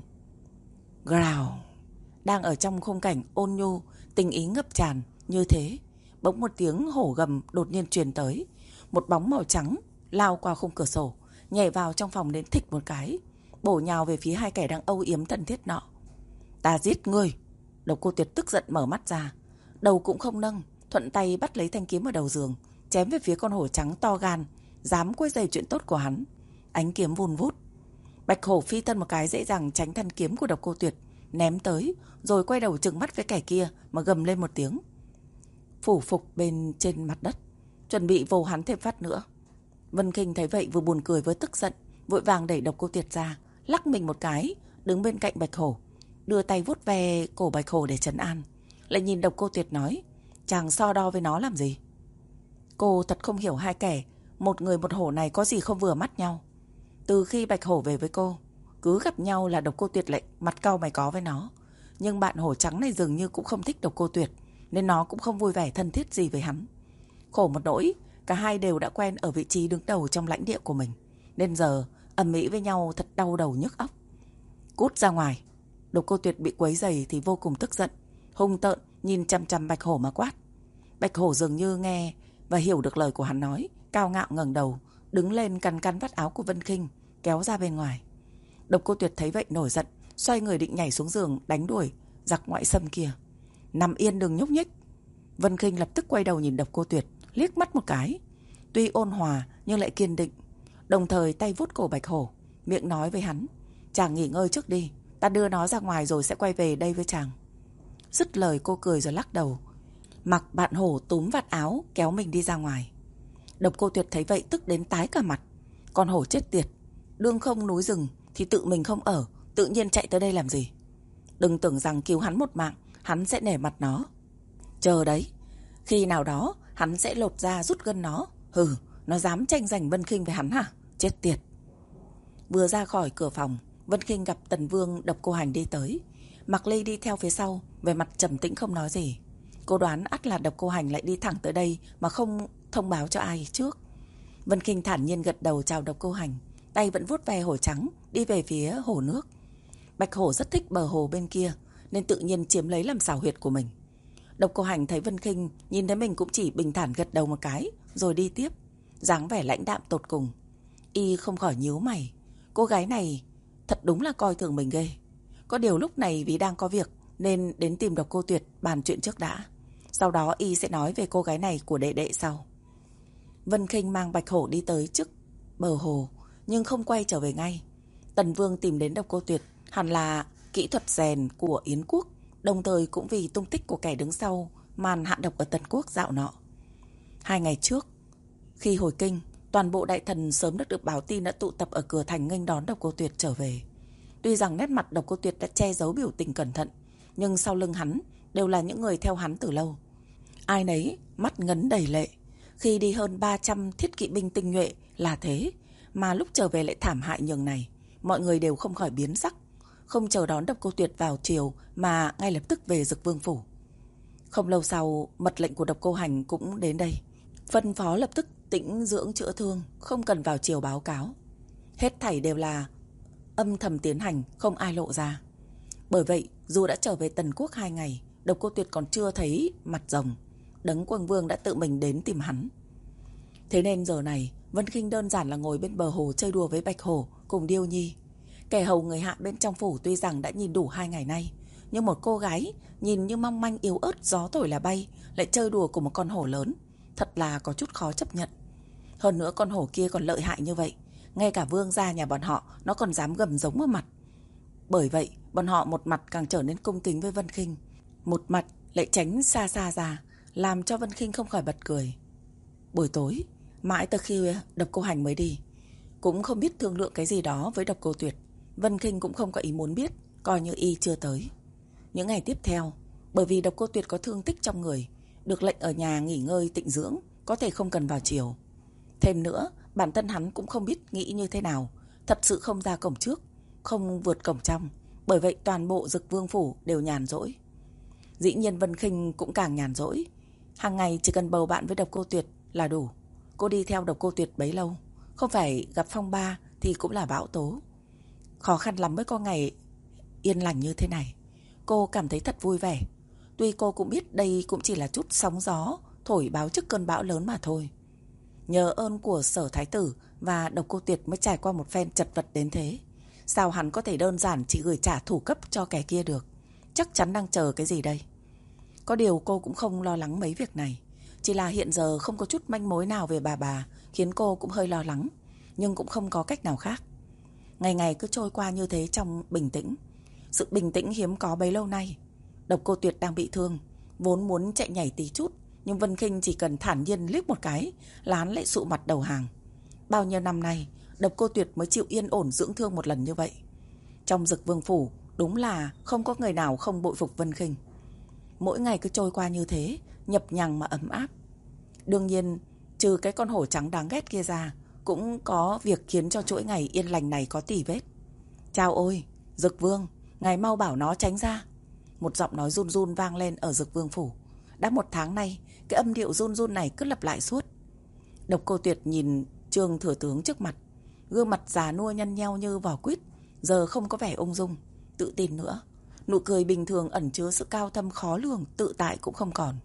[SPEAKER 1] Growl. Đang ở trong khung cảnh ôn nhu, tình ý ngập tràn như thế, bỗng một tiếng hổ gầm đột nhiên truyền tới. Một bóng màu trắng lao qua khung cửa sổ, nhảy vào trong phòng đến thịch một cái, bổ nhào về phía hai kẻ đang âu yếm thân thiết nọ. Ta giết ngươi! Độc Cô Tuyệt tức giận mở mắt ra, đầu cũng không nâng, thuận tay bắt lấy thanh kiếm ở đầu giường, chém về phía con hổ trắng to gan dám quấy rầy chuyện tốt của hắn. Ánh kiếm vun vút. Bạch hổ phi thân một cái dễ dàng tránh thanh kiếm của Độc Cô Tuyệt, ném tới, rồi quay đầu trừng mắt với kẻ kia mà gầm lên một tiếng, phủ phục bên trên mặt đất, chuẩn bị vồ hắn thêm phát nữa. Vân Khinh thấy vậy vừa buồn cười với tức giận, vội vàng đẩy Độc Cô Tuyệt ra, lắc mình một cái, đứng bên cạnh Bạch hổ, đưa tay vuốt ve cổ Bạch hổ để trấn an, lại nhìn Độc Cô Tuyệt nói, chàng so đo với nó làm gì? Cô thật không hiểu hai kẻ một người một hổ này có gì không vừa mắt nhau. Từ khi Bạch hổ về với cô, cứ gặp nhau là Độc Cô Tuyệt lại mặt cau mày có với nó. Nhưng bạn hổ trắng này dường như cũng không thích Độc Cô Tuyệt, nên nó cũng không vui vẻ thân thiết gì với hắn. Khổ một nỗi, cả hai đều đã quen ở vị trí đứng đầu trong lãnh địa của mình, nên giờ ầm ĩ với nhau thật đau đầu nhức óc. Cút ra ngoài! Độc Cô Tuyệt bị quấy rầy thì vô cùng tức giận, hung tợn nhìn chằm chằm Bạch hổ mà quát. Bạch hổ dường như nghe và hiểu được lời của hắn nói, cao ngạo ngẩng đầu, đứng lên cắn cắn vắt áo của Vân Khinh, kéo ra bên ngoài. Độc Cô Tuyệt thấy vậy nổi giận, xoay người định nhảy xuống giường đánh đuổi giặc ngoại xâm kia. Nằm yên đừng nhúc nhích! Vân Khinh lập tức quay đầu nhìn Độc Cô Tuyệt, liếc mắt một cái, tuy ôn hòa nhưng lại kiên định, đồng thời tay vuốt cổ Bạch hổ, miệng nói với hắn, Chàng nghỉ ngơi trước đi, ta đưa nó ra ngoài rồi sẽ quay về đây với chàng. Dứt lời cô cười rồi lắc đầu. Mặc bạn hổ túm vạt áo kéo mình đi ra ngoài. Độc Cô Tuyệt thấy vậy tức đến tái cả mặt. Con hổ chết tiệt, đương không núi rừng thì tự mình không ở, tự nhiên chạy tới đây làm gì? Đừng tưởng rằng cứu hắn một mạng, hắn sẽ nể mặt nó. Chờ đấy, khi nào đó hắn sẽ lột ra rút gân nó. Hừ, nó dám tranh giành Vân Khinh với hắn hả? Chết tiệt. Vừa ra khỏi cửa phòng, Vân Khinh gặp Tần Vương Độc Cô Hành đi tới. Mạc Ly đi theo phía sau, về mặt trầm tĩnh không nói gì. Cô đoán ắt là Độc Cô Hành lại đi thẳng tới đây mà không thông báo cho ai trước. Vân Khinh thản nhiên gật đầu chào Độc Cô Hành, tay vẫn vuốt ve hổ trắng, đi về phía hồ nước. Bạch hổ rất thích bờ hồ bên kia, nên tự nhiên chiếm lấy làm xào huyệt của mình. Độc Cô Hành thấy Vân Khinh nhìn thấy mình cũng chỉ bình thản gật đầu một cái, rồi đi tiếp, dáng vẻ lãnh đạm tột cùng. Y không khỏi nhíu mày, cô gái này thật đúng là coi thường mình ghê. Có điều lúc này vì đang có việc nên đến tìm Độc Cô Tuyệt bàn chuyện trước đã. Sau đó Y sẽ nói về cô gái này của đệ đệ sau. Vân Khinh mang Bạch Hổ đi tới trước bờ hồ, nhưng không quay trở về ngay. Tần Vương tìm đến Độc Cô Tuyệt hẳn là kỹ thuật rèn của Yến Quốc, đồng thời cũng vì tung tích của kẻ đứng sau màn hạ độc ở Tần Quốc dạo nọ. Hai ngày trước, khi hồi kinh, toàn bộ đại thần sớm đã được báo tin đã tụ tập ở cửa thành nghênh đón Độc Cô Tuyệt trở về. Tuy rằng nét mặt Độc Cô Tuyệt đã che giấu biểu tình cẩn thận, nhưng sau lưng hắn đều là những người theo hắn từ lâu. Ai nấy mắt ngấn đầy lệ. Khi đi hơn ba trăm thiết kỵ binh tinh nhuệ là thế, mà lúc trở về lại thảm hại nhường này. Mọi người đều không khỏi biến sắc, không chờ đón Độc Cô Tuyệt vào triều mà ngay lập tức về Dực Vương phủ. Không lâu sau, mật lệnh của Độc Cô Hành cũng đến đây, phân phó lập tức tĩnh dưỡng chữa thương, không cần vào triều báo cáo. Hết thảy đều là âm thầm tiến hành, không ai lộ ra. Bởi vậy, dù đã trở về Tần Quốc hai ngày, Độc Cô Tuyệt còn chưa thấy mặt rồng. Đấng Quân Vương đã tự mình đến tìm hắn. Thế nên giờ này, Vân Khinh đơn giản là ngồi bên bờ hồ chơi đùa với Bạch Hổ cùng Điêu Nhi. Kẻ hầu người hạ bên trong phủ tuy rằng đã nhìn đủ hai ngày nay, nhưng một cô gái nhìn như mong manh yếu ớt gió thổi là bay lại chơi đùa cùng một con hổ lớn, thật là có chút khó chấp nhận. Hơn nữa con hổ kia còn lợi hại như vậy, ngay cả vương gia nhà bọn họ nó còn dám gầm giống vào mặt. Bởi vậy, bọn họ một mặt càng trở nên cung kính với Vân Khinh, một mặt lại tránh xa xa ra, làm cho Vân Khinh không khỏi bật cười. Buổi tối, mãi từ khi Độc Cô Hành mới đi, cũng không biết thương lượng cái gì đó với Độc Cô Tuyệt. Vân Khinh cũng không có ý muốn biết, coi như y chưa tới. Những ngày tiếp theo, bởi vì Độc Cô Tuyệt có thương tích trong người, được lệnh ở nhà nghỉ ngơi tịnh dưỡng, có thể không cần vào triều. Thêm nữa, bản thân hắn cũng không biết nghĩ như thế nào, thật sự không ra cổng trước, không vượt cổng trong. Bởi vậy toàn bộ Dực Vương phủ đều nhàn rỗi. Dĩ nhiên Vân Khinh cũng càng nhàn rỗi. Hàng ngày chỉ cần bầu bạn với Độc Cô Tuyệt là đủ. Cô đi theo Độc Cô Tuyệt bấy lâu, không phải gặp phong ba thì cũng là bão tố. Khó khăn lắm mới có ngày yên lành như thế này. Cô cảm thấy thật vui vẻ. Tuy cô cũng biết đây cũng chỉ là chút sóng gió thổi báo trước cơn bão lớn mà thôi. Nhờ ơn của Sở Thái Tử và Độc Cô Tuyệt mới trải qua một phen chật vật đến thế. Sao hắn có thể đơn giản chỉ gửi trả thủ cấp cho kẻ kia được? Chắc chắn đang chờ cái gì đây? Có điều cô cũng không lo lắng mấy việc này. Chỉ là hiện giờ không có chút manh mối nào về bà bà, khiến cô cũng hơi lo lắng. Nhưng cũng không có cách nào khác. Ngày ngày cứ trôi qua như thế trong bình tĩnh. Sự bình tĩnh hiếm có bấy lâu nay. Độc Cô Tuyệt đang bị thương, vốn muốn chạy nhảy tí chút, nhưng Vân Khinh chỉ cần thản nhiên liếc một cái là hắn lại sụ mặt đầu hàng. Bao nhiêu năm nay, Độc Cô Tuyệt mới chịu yên ổn dưỡng thương một lần như vậy. Trong Dực Vương phủ, đúng là không có người nào không bội phục Vân Khinh. Mỗi ngày cứ trôi qua như thế, nhập nhằng mà ấm áp. Đương nhiên, trừ cái con hổ trắng đáng ghét kia ra, cũng có việc khiến cho chuỗi ngày yên lành này có tỉ vết. Chao ôi, Dực Vương, ngài mau bảo nó tránh ra. Một giọng nói run run vang lên ở Dực Vương phủ. Đã một tháng nay, cái âm điệu run run này cứ lặp lại suốt. Độc Cô Tuyệt nhìn Trương thừa tướng trước mặt, gương mặt già nua nhăn nheo như vỏ quýt, giờ không có vẻ ung dung, tự tin nữa. Nụ cười bình thường ẩn chứa sự cao thâm khó lường, tự tại cũng không còn,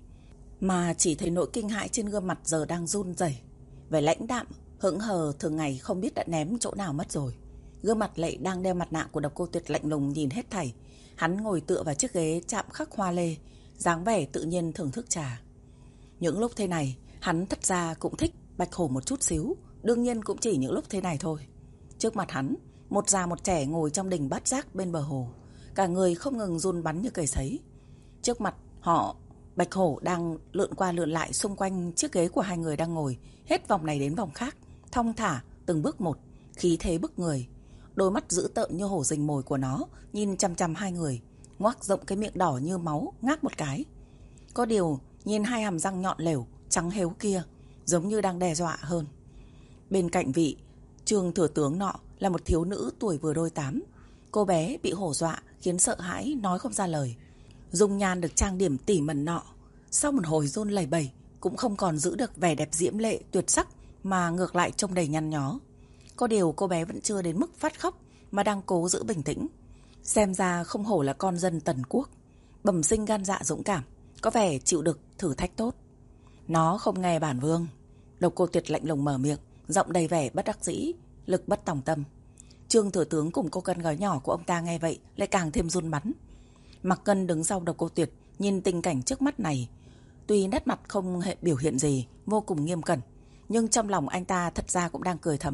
[SPEAKER 1] mà chỉ thấy nỗi kinh hãi trên gương mặt giờ đang run rẩy. Vẻ lãnh đạm, hững hờ thường ngày không biết đã ném chỗ nào mất rồi. Gương mặt lại đang đeo mặt nạ của Độc Cô Tuyệt lạnh lùng nhìn hết thảy. Hắn ngồi tựa vào chiếc ghế chạm khắc hoa lê, dáng vẻ tự nhiên thưởng thức trà. Những lúc thế này, hắn thật ra cũng thích Bạch Hổ một chút xíu, đương nhiên cũng chỉ những lúc thế này thôi. Trước mặt hắn, Một già một trẻ ngồi trong đình bát giác bên bờ hồ, cả người không ngừng run bắn như cầy sấy. Trước mặt họ, Bạch Hổ đang lượn qua lượn lại xung quanh chiếc ghế của hai người đang ngồi, hết vòng này đến vòng khác, thong thả từng bước một, khí thế bức người. Đôi mắt dữ tợn như hổ rình mồi của nó nhìn chằm chằm hai người, ngoác rộng cái miệng đỏ như máu ngáp một cái. Có điều nhìn hai hàm răng nhọn lẻo trắng héo kia giống như đang đe dọa hơn. Bên cạnh vị Trương thừa tướng nọ là một thiếu nữ tuổi vừa đôi tám. Cô bé bị hổ dọa khiến sợ hãi nói không ra lời. Dung nhan được trang điểm tỉ mẩn nọ, sau một hồi run lẩy bẩy cũng không còn giữ được vẻ đẹp diễm lệ tuyệt sắc, mà ngược lại trông đầy nhăn nhó. Có điều cô bé vẫn chưa đến mức phát khóc, mà đang cố giữ bình tĩnh. Xem ra không hổ là con dân Tần Quốc, bẩm sinh gan dạ dũng cảm, có vẻ chịu được thử thách tốt. Nó không nghe bản vương. Độc Cô Tuyệt lạnh lùng mở miệng, giọng đầy vẻ bất đắc dĩ, lực bất tòng tâm. Trương thừa tướng cùng cô con gái nhỏ của ông ta nghe vậy lại càng thêm run bắn. Mặc Ngân đứng sau Độc Cô Tuyệt, nhìn tình cảnh trước mắt này, tuy nét mặt không hề biểu hiện gì, vô cùng nghiêm cẩn, nhưng trong lòng anh ta thật ra cũng đang cười thầm.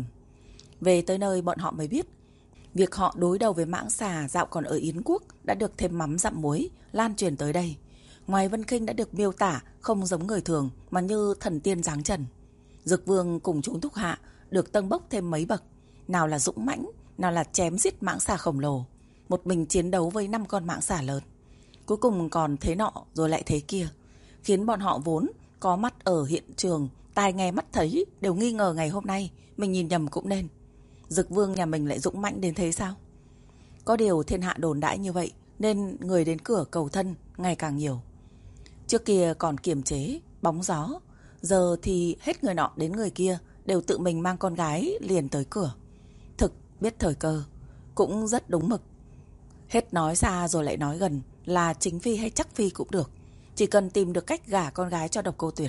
[SPEAKER 1] Về tới nơi bọn họ mới biết, việc họ đối đầu với mãng xà dạo còn ở Yến Quốc đã được thêm mắm dặm muối lan truyền tới đây. Ngoài Vân Khinh đã được miêu tả không giống người thường mà như thần tiên giáng trần. Dực Vương cùng chúng thúc hạ được tâng bốc thêm mấy bậc, nào là dũng mãnh, nào là chém giết mãng xà khổng lồ, một mình chiến đấu với năm con mãng xà lớn. Cuối cùng còn thế nọ rồi lại thế kia, khiến bọn họ vốn có mắt ở hiện trường, tai nghe mắt thấy đều nghi ngờ ngày hôm nay mình nhìn nhầm cũng nên. Dực Vương nhà mình lại dũng mãnh đến thế sao? Có điều thiên hạ đồn đãi như vậy nên người đến cửa cầu thân ngày càng nhiều. Trước kia còn kiềm chế, bóng gió, giờ thì hết người nọ đến người kia đều tự mình mang con gái liền tới cửa. Thực biết thời cơ, cũng rất đúng mực. Hết nói xa rồi lại nói gần, là chính phi hay chắc phi cũng được, chỉ cần tìm được cách gả con gái cho Độc Cô Tuyệt.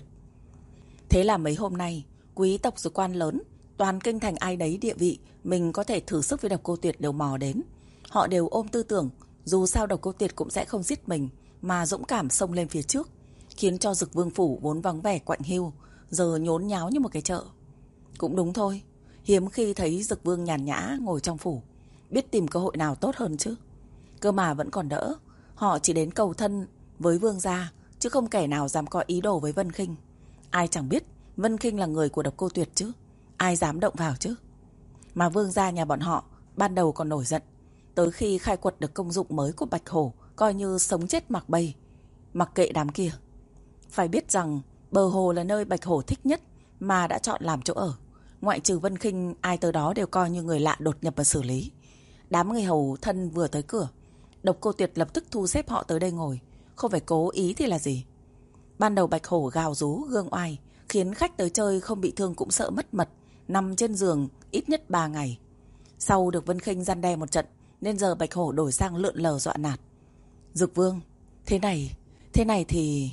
[SPEAKER 1] Thế là mấy hôm nay, quý tộc rồi quan lớn, toàn kinh thành ai đấy địa vị mình có thể thử sức với Độc Cô Tuyệt đều mò đến. Họ đều ôm tư tưởng dù sao Độc Cô Tuyệt cũng sẽ không giết mình, mà dũng cảm xông lên phía trước, khiến cho Dực Vương phủ vốn vắng vẻ quạnh hiu giờ nhốn nháo như một cái chợ. Cũng đúng thôi, hiếm khi thấy Dực Vương nhàn nhã ngồi trong phủ, biết tìm cơ hội nào tốt hơn chứ. Cơ mà vẫn còn đỡ, họ chỉ đến cầu thân với vương gia, chứ không kẻ nào dám có ý đồ với Vân Khinh. Ai chẳng biết Vân Khinh là người của Độc Cô Tuyệt chứ, ai dám động vào chứ. Mà vương gia nhà bọn họ ban đầu còn nổi giận, tới khi khai quật được công dụng mới của Bạch Hổ, coi như sống chết mặc bay, mặc kệ đám kia. Phải biết rằng bờ hồ là nơi Bạch Hổ thích nhất mà đã chọn làm chỗ ở. Ngoại trừ Vân Khinh, ai tới đó đều coi như người lạ đột nhập và xử lý. Đám người hầu thân vừa tới cửa, Độc Cô Tuyệt lập tức thu xếp họ tới đây ngồi, không phải cố ý thì là gì. Ban đầu Bạch Hổ gào rú gương oai, khiến khách tới chơi không bị thương cũng sợ mất mật, nằm trên giường ít nhất ba ngày. Sau được Vân Khinh răn đe một trận, nên giờ Bạch Hổ đổi sang lượn lờ dọa nạt. Dực Vương, thế này, thế này thì...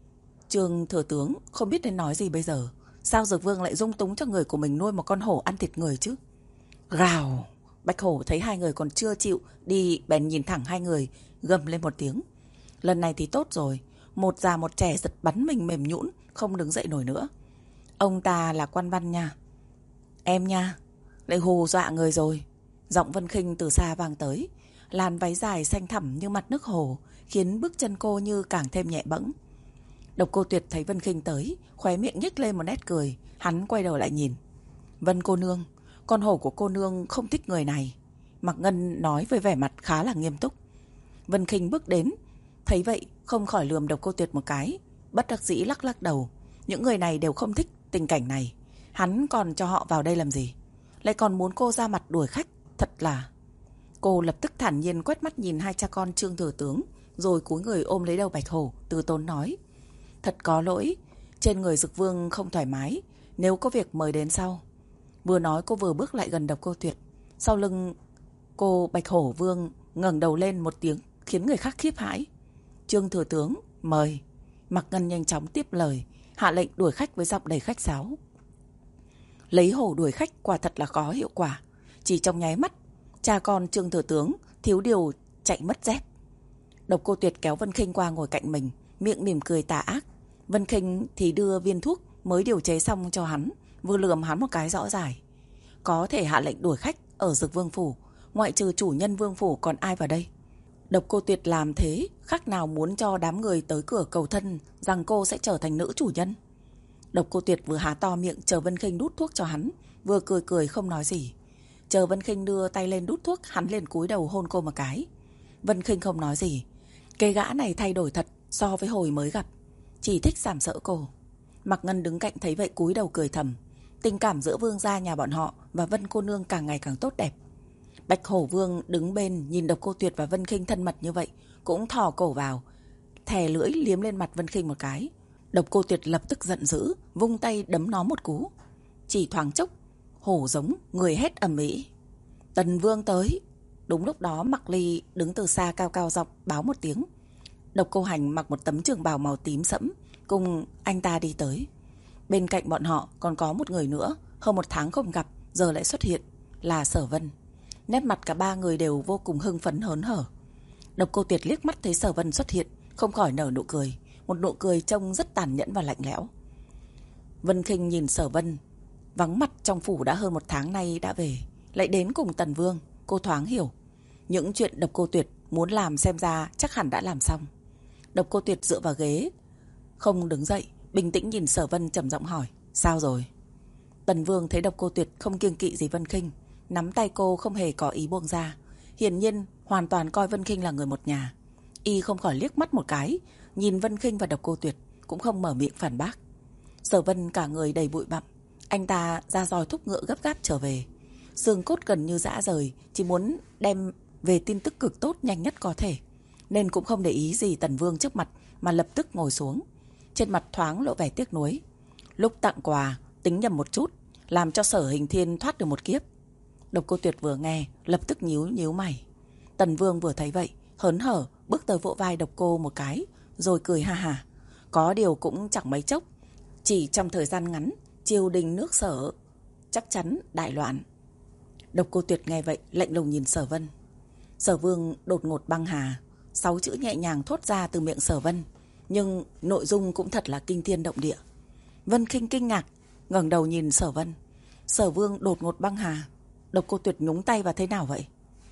[SPEAKER 1] Trương thừa tướng không biết nên nói gì bây giờ. Sao Dực Vương lại dung túng cho người của mình nuôi một con hổ ăn thịt người chứ? Gào! Bạch Hổ thấy hai người còn chưa chịu đi, bèn nhìn thẳng hai người, gầm lên một tiếng. Lần này thì tốt rồi, một già một trẻ giật bắn mình mềm nhũn, không đứng dậy nổi nữa. Ông ta là quan văn nha. Em nha, lại hù dọa người rồi. Giọng Vân Khinh từ xa vang tới, làn váy dài xanh thẳm như mặt nước hồ, khiến bước chân cô như càng thêm nhẹ bẫng. Độc Cô Tuyệt thấy Vân Khinh tới, khóe miệng nhếch lên một nét cười, hắn quay đầu lại nhìn. Vân cô nương, con hổ của cô nương không thích người này. Mặc Ngân nói với vẻ mặt khá là nghiêm túc. Vân Khinh bước đến, thấy vậy không khỏi lườm Độc Cô Tuyệt một cái, bất đắc dĩ lắc lắc đầu. Những người này đều không thích tình cảnh này, hắn còn cho họ vào đây làm gì? Lại còn muốn cô ra mặt đuổi khách, thật là... Cô lập tức thản nhiên quét mắt nhìn hai cha con Trương thừa tướng, rồi cúi người ôm lấy đầu Bạch Hổ, từ tốn nói. Thật có lỗi, trên người Dực Vương không thoải mái, nếu có việc mời đến sau. Vừa nói cô vừa bước lại gần Độc Cô Tuyệt. Sau lưng cô Bạch Hổ Vương ngẩng đầu lên một tiếng khiến người khác khiếp hãi. Trương thừa tướng, mời. Mặc Ngân nhanh chóng tiếp lời, hạ lệnh đuổi khách với giọng đầy khách sáo. Lấy hổ đuổi khách quả thật là có hiệu quả. Chỉ trong nháy mắt, cha con Trương thừa tướng thiếu điều chạy mất dép. Độc Cô Tuyệt kéo Vân Khinh qua ngồi cạnh mình, miệng mỉm cười tà ác. Vân Khinh thì đưa viên thuốc mới điều chế xong cho hắn, vừa lườm hắn một cái rõ rải. Có thể hạ lệnh đuổi khách ở Dực Vương phủ ngoại trừ chủ nhân vương phủ còn ai vào đây? Độc Cô Tuyệt làm thế khác nào muốn cho đám người tới cửa cầu thân rằng cô sẽ trở thành nữ chủ nhân. Độc Cô Tuyệt vừa há to miệng chờ Vân Khinh đút thuốc cho hắn, vừa cười cười không nói gì. Chờ Vân Khinh đưa tay lên đút thuốc, hắn liền cúi đầu hôn cô một cái. Vân Khinh không nói gì. Cái gã này thay đổi thật so với hồi mới gặp, chỉ thích sàm sỡ cô. Mạc Ngân đứng cạnh thấy vậy cúi đầu cười thầm. Tình cảm giữa vương gia nhà bọn họ và Vân cô nương càng ngày càng tốt đẹp. Bạch Hổ Vương đứng bên nhìn Độc Cô Tuyệt và Vân Khinh thân mật như vậy, cũng thò cổ vào, thè lưỡi liếm lên mặt Vân Khinh một cái. Độc Cô Tuyệt lập tức giận dữ, vung tay đấm nó một cú. Chỉ thoáng chốc, hổ giống, người hét ầm ĩ. Tần Vương tới. Đúng lúc đó Mạc Ly đứng từ xa cao cao giọng báo một tiếng. Độc Cô Hành mặc một tấm trường bào màu tím sẫm, cùng anh ta đi tới. Bên cạnh bọn họ còn có một người nữa, hơn một tháng không gặp, giờ lại xuất hiện, là Sở Vân. Nét mặt cả ba người đều vô cùng hưng phấn hớn hở. Độc Cô Tuyệt liếc mắt thấy Sở Vân xuất hiện, không khỏi nở nụ cười, một nụ cười trông rất tàn nhẫn và lạnh lẽo. Vân Khinh nhìn Sở Vân, vắng mặt trong phủ đã hơn một tháng nay đã về, lại đến cùng Tần Vương, cô thoáng hiểu. Những chuyện Độc Cô Tuyệt muốn làm xem ra chắc hẳn đã làm xong. Độc Cô Tuyệt dựa vào ghế, không đứng dậy, bình tĩnh nhìn Sở Vân trầm giọng hỏi, sao rồi? Tần Vương thấy Độc Cô Tuyệt không kiêng kỵ gì Vân Khinh, nắm tay cô không hề có ý buông ra, hiển nhiên hoàn toàn coi Vân Khinh là người một nhà. Y không khỏi liếc mắt một cái, nhìn Vân Khinh và Độc Cô Tuyệt, cũng không mở miệng phản bác. Sở Vân cả người đầy bụi bặm, anh ta ra roi thúc ngựa gấp gáp trở về, xương cốt gần như rã rời, chỉ muốn đem về tin tức cực tốt nhanh nhất có thể, nên cũng không để ý gì Tần Vương trước mặt mà lập tức ngồi xuống. Trên mặt thoáng lộ vẻ tiếc nuối. Lúc tặng quà tính nhầm một chút, làm cho Sở Hình Thiên thoát được một kiếp. Độc Cô Tuyệt vừa nghe lập tức nhíu nhíu mày. Tần Vương vừa thấy vậy hớn hở bước tới vỗ vai Độc Cô một cái, rồi cười ha hả. Có điều cũng chẳng mấy chốc, chỉ trong thời gian ngắn, triều đình nước Sở chắc chắn đại loạn. Độc Cô Tuyệt nghe vậy lạnh lùng nhìn Sở Vân. Sở Vương đột ngột băng hà, sáu chữ nhẹ nhàng thốt ra từ miệng Sở Vân, nhưng nội dung cũng thật là kinh thiên động địa. Vân Khinh kinh ngạc ngẩng đầu nhìn Sở Vân. Sở Vương đột ngột băng hà. Độc Cô Tuyệt nhúng tay vào thế nào vậy?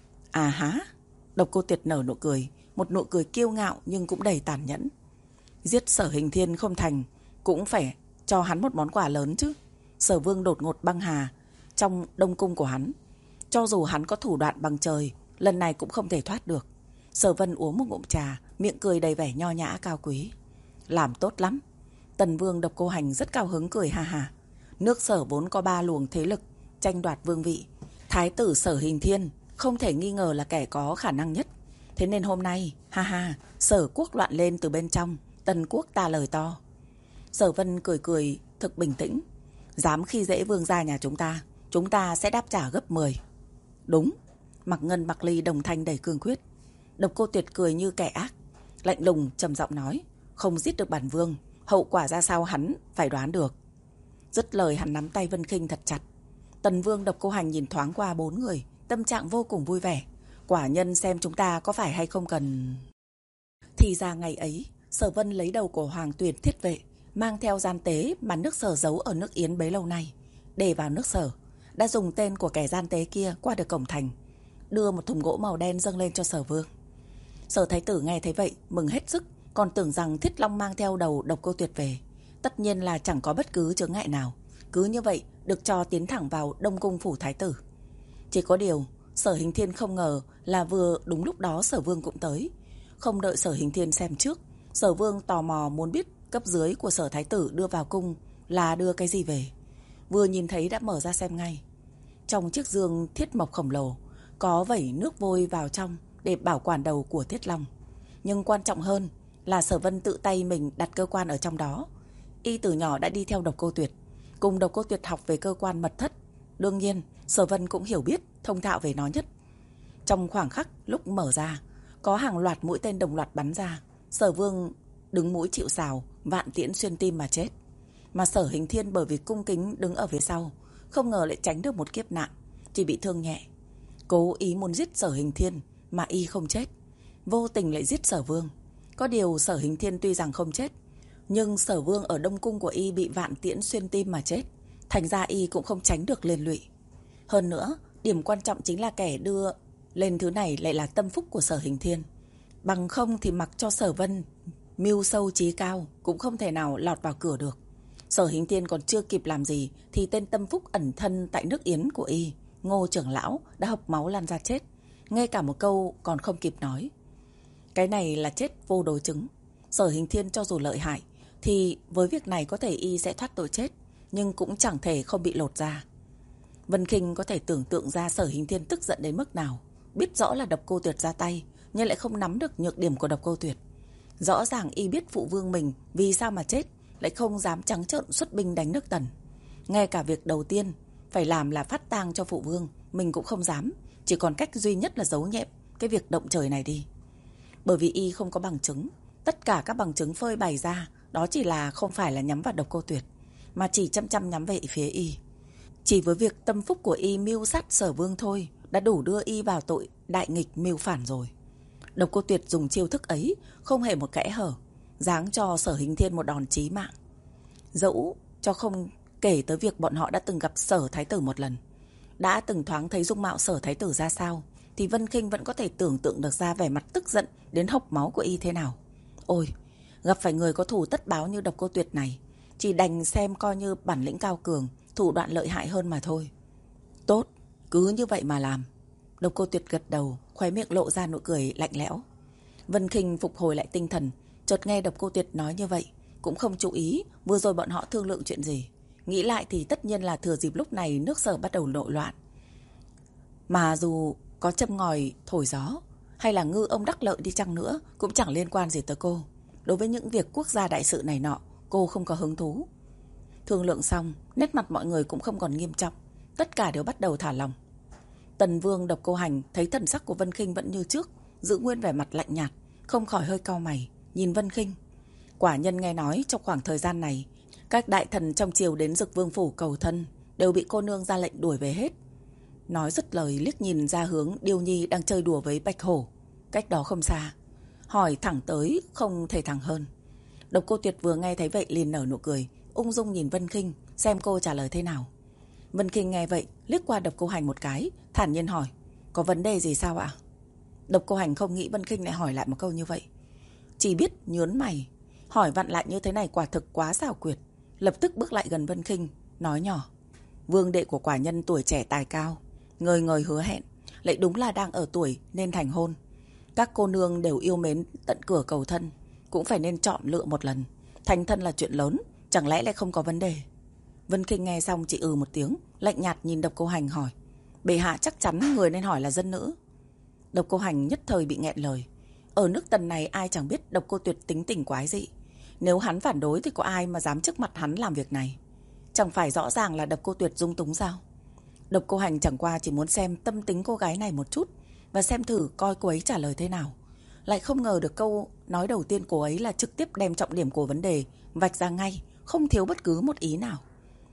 [SPEAKER 1] À há. Độc Cô Tuyệt nở nụ cười, một nụ cười kiêu ngạo nhưng cũng đầy tàn nhẫn. Giết Sở Hình Thiên không thành, cũng phải cho hắn một món quà lớn chứ. Sở Vương đột ngột băng hà trong đông cung của hắn, cho dù hắn có thủ đoạn bằng trời, lần này cũng không thể thoát được. Sở Vân uống một ngụm trà, miệng cười đầy vẻ nho nhã cao quý. Làm tốt lắm. Tần Vương Độc Cô Hành rất cao hứng cười ha ha. Nước Sở vốn có ba luồng thế lực tranh đoạt vương vị, Thái tử Sở Hình Thiên không thể nghi ngờ là kẻ có khả năng nhất. Thế nên hôm nay, ha ha, Sở quốc loạn lên từ bên trong, Tần quốc ta lời to. Sở Vân cười cười thực bình tĩnh. Dám khi dễ vương gia nhà chúng ta, chúng ta sẽ đáp trả gấp mười. Đúng. Mạc Ngân Mạc Ly đồng thanh đầy cương quyết. Độc Cô Tuyệt cười như kẻ ác, lạnh lùng trầm giọng nói, không giết được bản vương, hậu quả ra sao hắn phải đoán được. Dứt lời hắn nắm tay Vân Khinh thật chặt. Tần Vương Độc Cô Hành nhìn thoáng qua bốn người, tâm trạng vô cùng vui vẻ. Quả nhân xem chúng ta có phải hay không cần. Thì ra ngày ấy, Sở Vân lấy đầu của Hoàng Tuyển Thiết Vệ, mang theo gian tế mà nước Sở giấu ở nước Yến bấy lâu nay, để vào nước Sở, đã dùng tên của kẻ gian tế kia qua được cổng thành, đưa một thùng gỗ màu đen dâng lên cho Sở Vương. Sở Thái tử nghe thấy vậy mừng hết sức, còn tưởng rằng Thiết Long mang theo đầu Độc Cô Tuyệt về. Tất nhiên là chẳng có bất cứ chướng ngại nào, cứ như vậy được cho tiến thẳng vào Đông cung phủ Thái tử. Chỉ có điều Sở Hình Thiên không ngờ là vừa đúng lúc đó Sở Vương cũng tới. Không đợi Sở Hình Thiên xem trước, Sở Vương tò mò muốn biết cấp dưới của Sở Thái tử đưa vào cung là đưa cái gì về. Vừa nhìn thấy đã mở ra xem ngay. Trong chiếc giường thiết mộc khổng lồ có vẩy nước vôi vào trong để bảo quản đầu của Thiết Long. Nhưng quan trọng hơn là Sở Vân tự tay mình đặt cơ quan ở trong đó. Y từ nhỏ đã đi theo Độc Cô Tuyệt, cùng Độc Cô Tuyệt học về cơ quan mật thất. Đương nhiên Sở Vân cũng hiểu biết thông thạo về nó nhất. Trong khoảng khắc lúc mở ra, có hàng loạt mũi tên đồng loạt bắn ra. Sở Vương đứng mũi chịu sào, vạn tiễn xuyên tim mà chết. Mà Sở Hình Thiên bởi vì cung kính đứng ở phía sau, không ngờ lại tránh được một kiếp nạn, chỉ bị thương nhẹ. Cố ý muốn giết Sở Hình Thiên mà y không chết, vô tình lại giết Sở Vương. Có điều Sở Hình Thiên tuy rằng không chết, nhưng Sở Vương ở Đông cung của y bị vạn tiễn xuyên tim mà chết, thành ra y cũng không tránh được liên lụy. Hơn nữa, điểm quan trọng chính là kẻ đưa lên thứ này lại là tâm phúc của Sở Hình Thiên. Bằng không thì mặc cho Sở Vân mưu sâu trí cao cũng không thể nào lọt vào cửa được. Sở Hình Thiên còn chưa kịp làm gì thì tên tâm phúc ẩn thân tại nước Yến của y, Ngô trưởng lão, đã hộc máu lăn ra chết. Ngay cả một câu còn không kịp nói. Cái này là chết vô đối chứng. Sở Hình Thiên cho dù lợi hại thì với việc này có thể y sẽ thoát tội chết, nhưng cũng chẳng thể không bị lột da. Vân Khinh có thể tưởng tượng ra Sở Hình Thiên tức giận đến mức nào. Biết rõ là Độc Cô Tuyệt ra tay, nhưng lại không nắm được nhược điểm của Độc Cô Tuyệt. Rõ ràng y biết phụ vương mình vì sao mà chết, lại không dám trắng trợn xuất binh đánh nước Tần. Ngay cả việc đầu tiên phải làm là phát tang cho phụ vương, mình cũng không dám. Chỉ còn cách duy nhất là giấu nhẹm cái việc động trời này đi. Bởi vì y không có bằng chứng. Tất cả các bằng chứng phơi bày ra đó chỉ là không phải là nhắm vào Độc Cô Tuyệt, mà chỉ chăm chăm nhắm về phía y. Chỉ với việc tâm phúc của y mưu sát Sở Vương thôi đã đủ đưa y vào tội đại nghịch mưu phản rồi. Độc Cô Tuyệt dùng chiêu thức ấy không hề một kẽ hở, giáng cho Sở Hình Thiên một đòn chí mạng. Dẫu cho không kể tới việc bọn họ đã từng gặp Sở Thái Tử một lần, đã từng thoáng thấy dung mạo Sở Thái Tử ra sao, thì Vân Khinh vẫn có thể tưởng tượng được ra vẻ mặt tức giận đến hộc máu của y thế nào. Ôi, gặp phải người có thù tất báo như Độc Cô Tuyệt này, chỉ đành xem coi như bản lĩnh cao cường, thủ đoạn lợi hại hơn mà thôi. Tốt, cứ như vậy mà làm. Độc Cô Tuyệt gật đầu, khóe miệng lộ ra nụ cười lạnh lẽo. Vân Khinh phục hồi lại tinh thần, chợt nghe Độc Cô Tuyệt nói như vậy, cũng không chú ý vừa rồi bọn họ thương lượng chuyện gì. Nghĩ lại thì tất nhiên là thừa dịp lúc này nước Sở bắt đầu nội loạn. Mà dù có châm ngòi thổi gió hay là ngư ông đắc lợi đi chăng nữa cũng chẳng liên quan gì tới cô. Đối với những việc quốc gia đại sự này nọ, cô không có hứng thú. Thương lượng xong, nét mặt mọi người cũng không còn nghiêm trọng, tất cả đều bắt đầu thả lòng. Tần Vương Độc Cô Hành thấy thần sắc của Vân Khinh vẫn như trước, giữ nguyên vẻ mặt lạnh nhạt, không khỏi hơi cau mày, nhìn Vân Khinh. Quả nhân nghe nói trong khoảng thời gian này, các đại thần trong triều đến Dực Vương phủ cầu thân đều bị cô nương ra lệnh đuổi về hết. Nói dứt lời liếc nhìn ra hướng Điêu Nhi đang chơi đùa với Bạch Hổ, cách đó không xa, hỏi thẳng tới không thể thẳng hơn. Độc Cô Tuyệt vừa nghe thấy vậy liền nở nụ cười, ung dung nhìn Vân Khinh xem cô trả lời thế nào. Vân Khinh nghe vậy liếc qua Độc Cô Hành một cái, thản nhiên hỏi: có vấn đề gì sao ạ? Độc Cô Hành không nghĩ Vân Khinh lại hỏi lại một câu như vậy, chỉ biết nhớn mày. Hỏi vặn lại như thế này quả thực quá xảo quyệt. Lập tức bước lại gần Vân Khinh, nói nhỏ: vương đệ của quả nhân tuổi trẻ tài cao, ngời ngời hứa hẹn, lại đúng là đang ở tuổi nên thành hôn. Các cô nương đều yêu mến tận cửa cầu thân, cũng phải nên chọn lựa một lần. Thành thân là chuyện lớn, chẳng lẽ lại không có vấn đề? Vân Khinh nghe xong chỉ ừ một tiếng, lạnh nhạt nhìn Độc Cô Hành hỏi: bệ hạ chắc chắn người nên hỏi là dân nữ? Độc Cô Hành nhất thời bị nghẹn lời. Ở nước Tần này ai chẳng biết Độc Cô Tuyệt tính tình quái dị. Nếu hắn phản đối thì có ai mà dám trước mặt hắn làm việc này? Chẳng phải rõ ràng là Độc Cô Tuyệt dung túng sao? Độc Cô Hành chẳng qua chỉ muốn xem tâm tính cô gái này một chút, và xem thử coi cô ấy trả lời thế nào. Lại không ngờ được câu nói đầu tiên cô ấy là trực tiếp đem trọng điểm của vấn đề vạch ra ngay, không thiếu bất cứ một ý nào.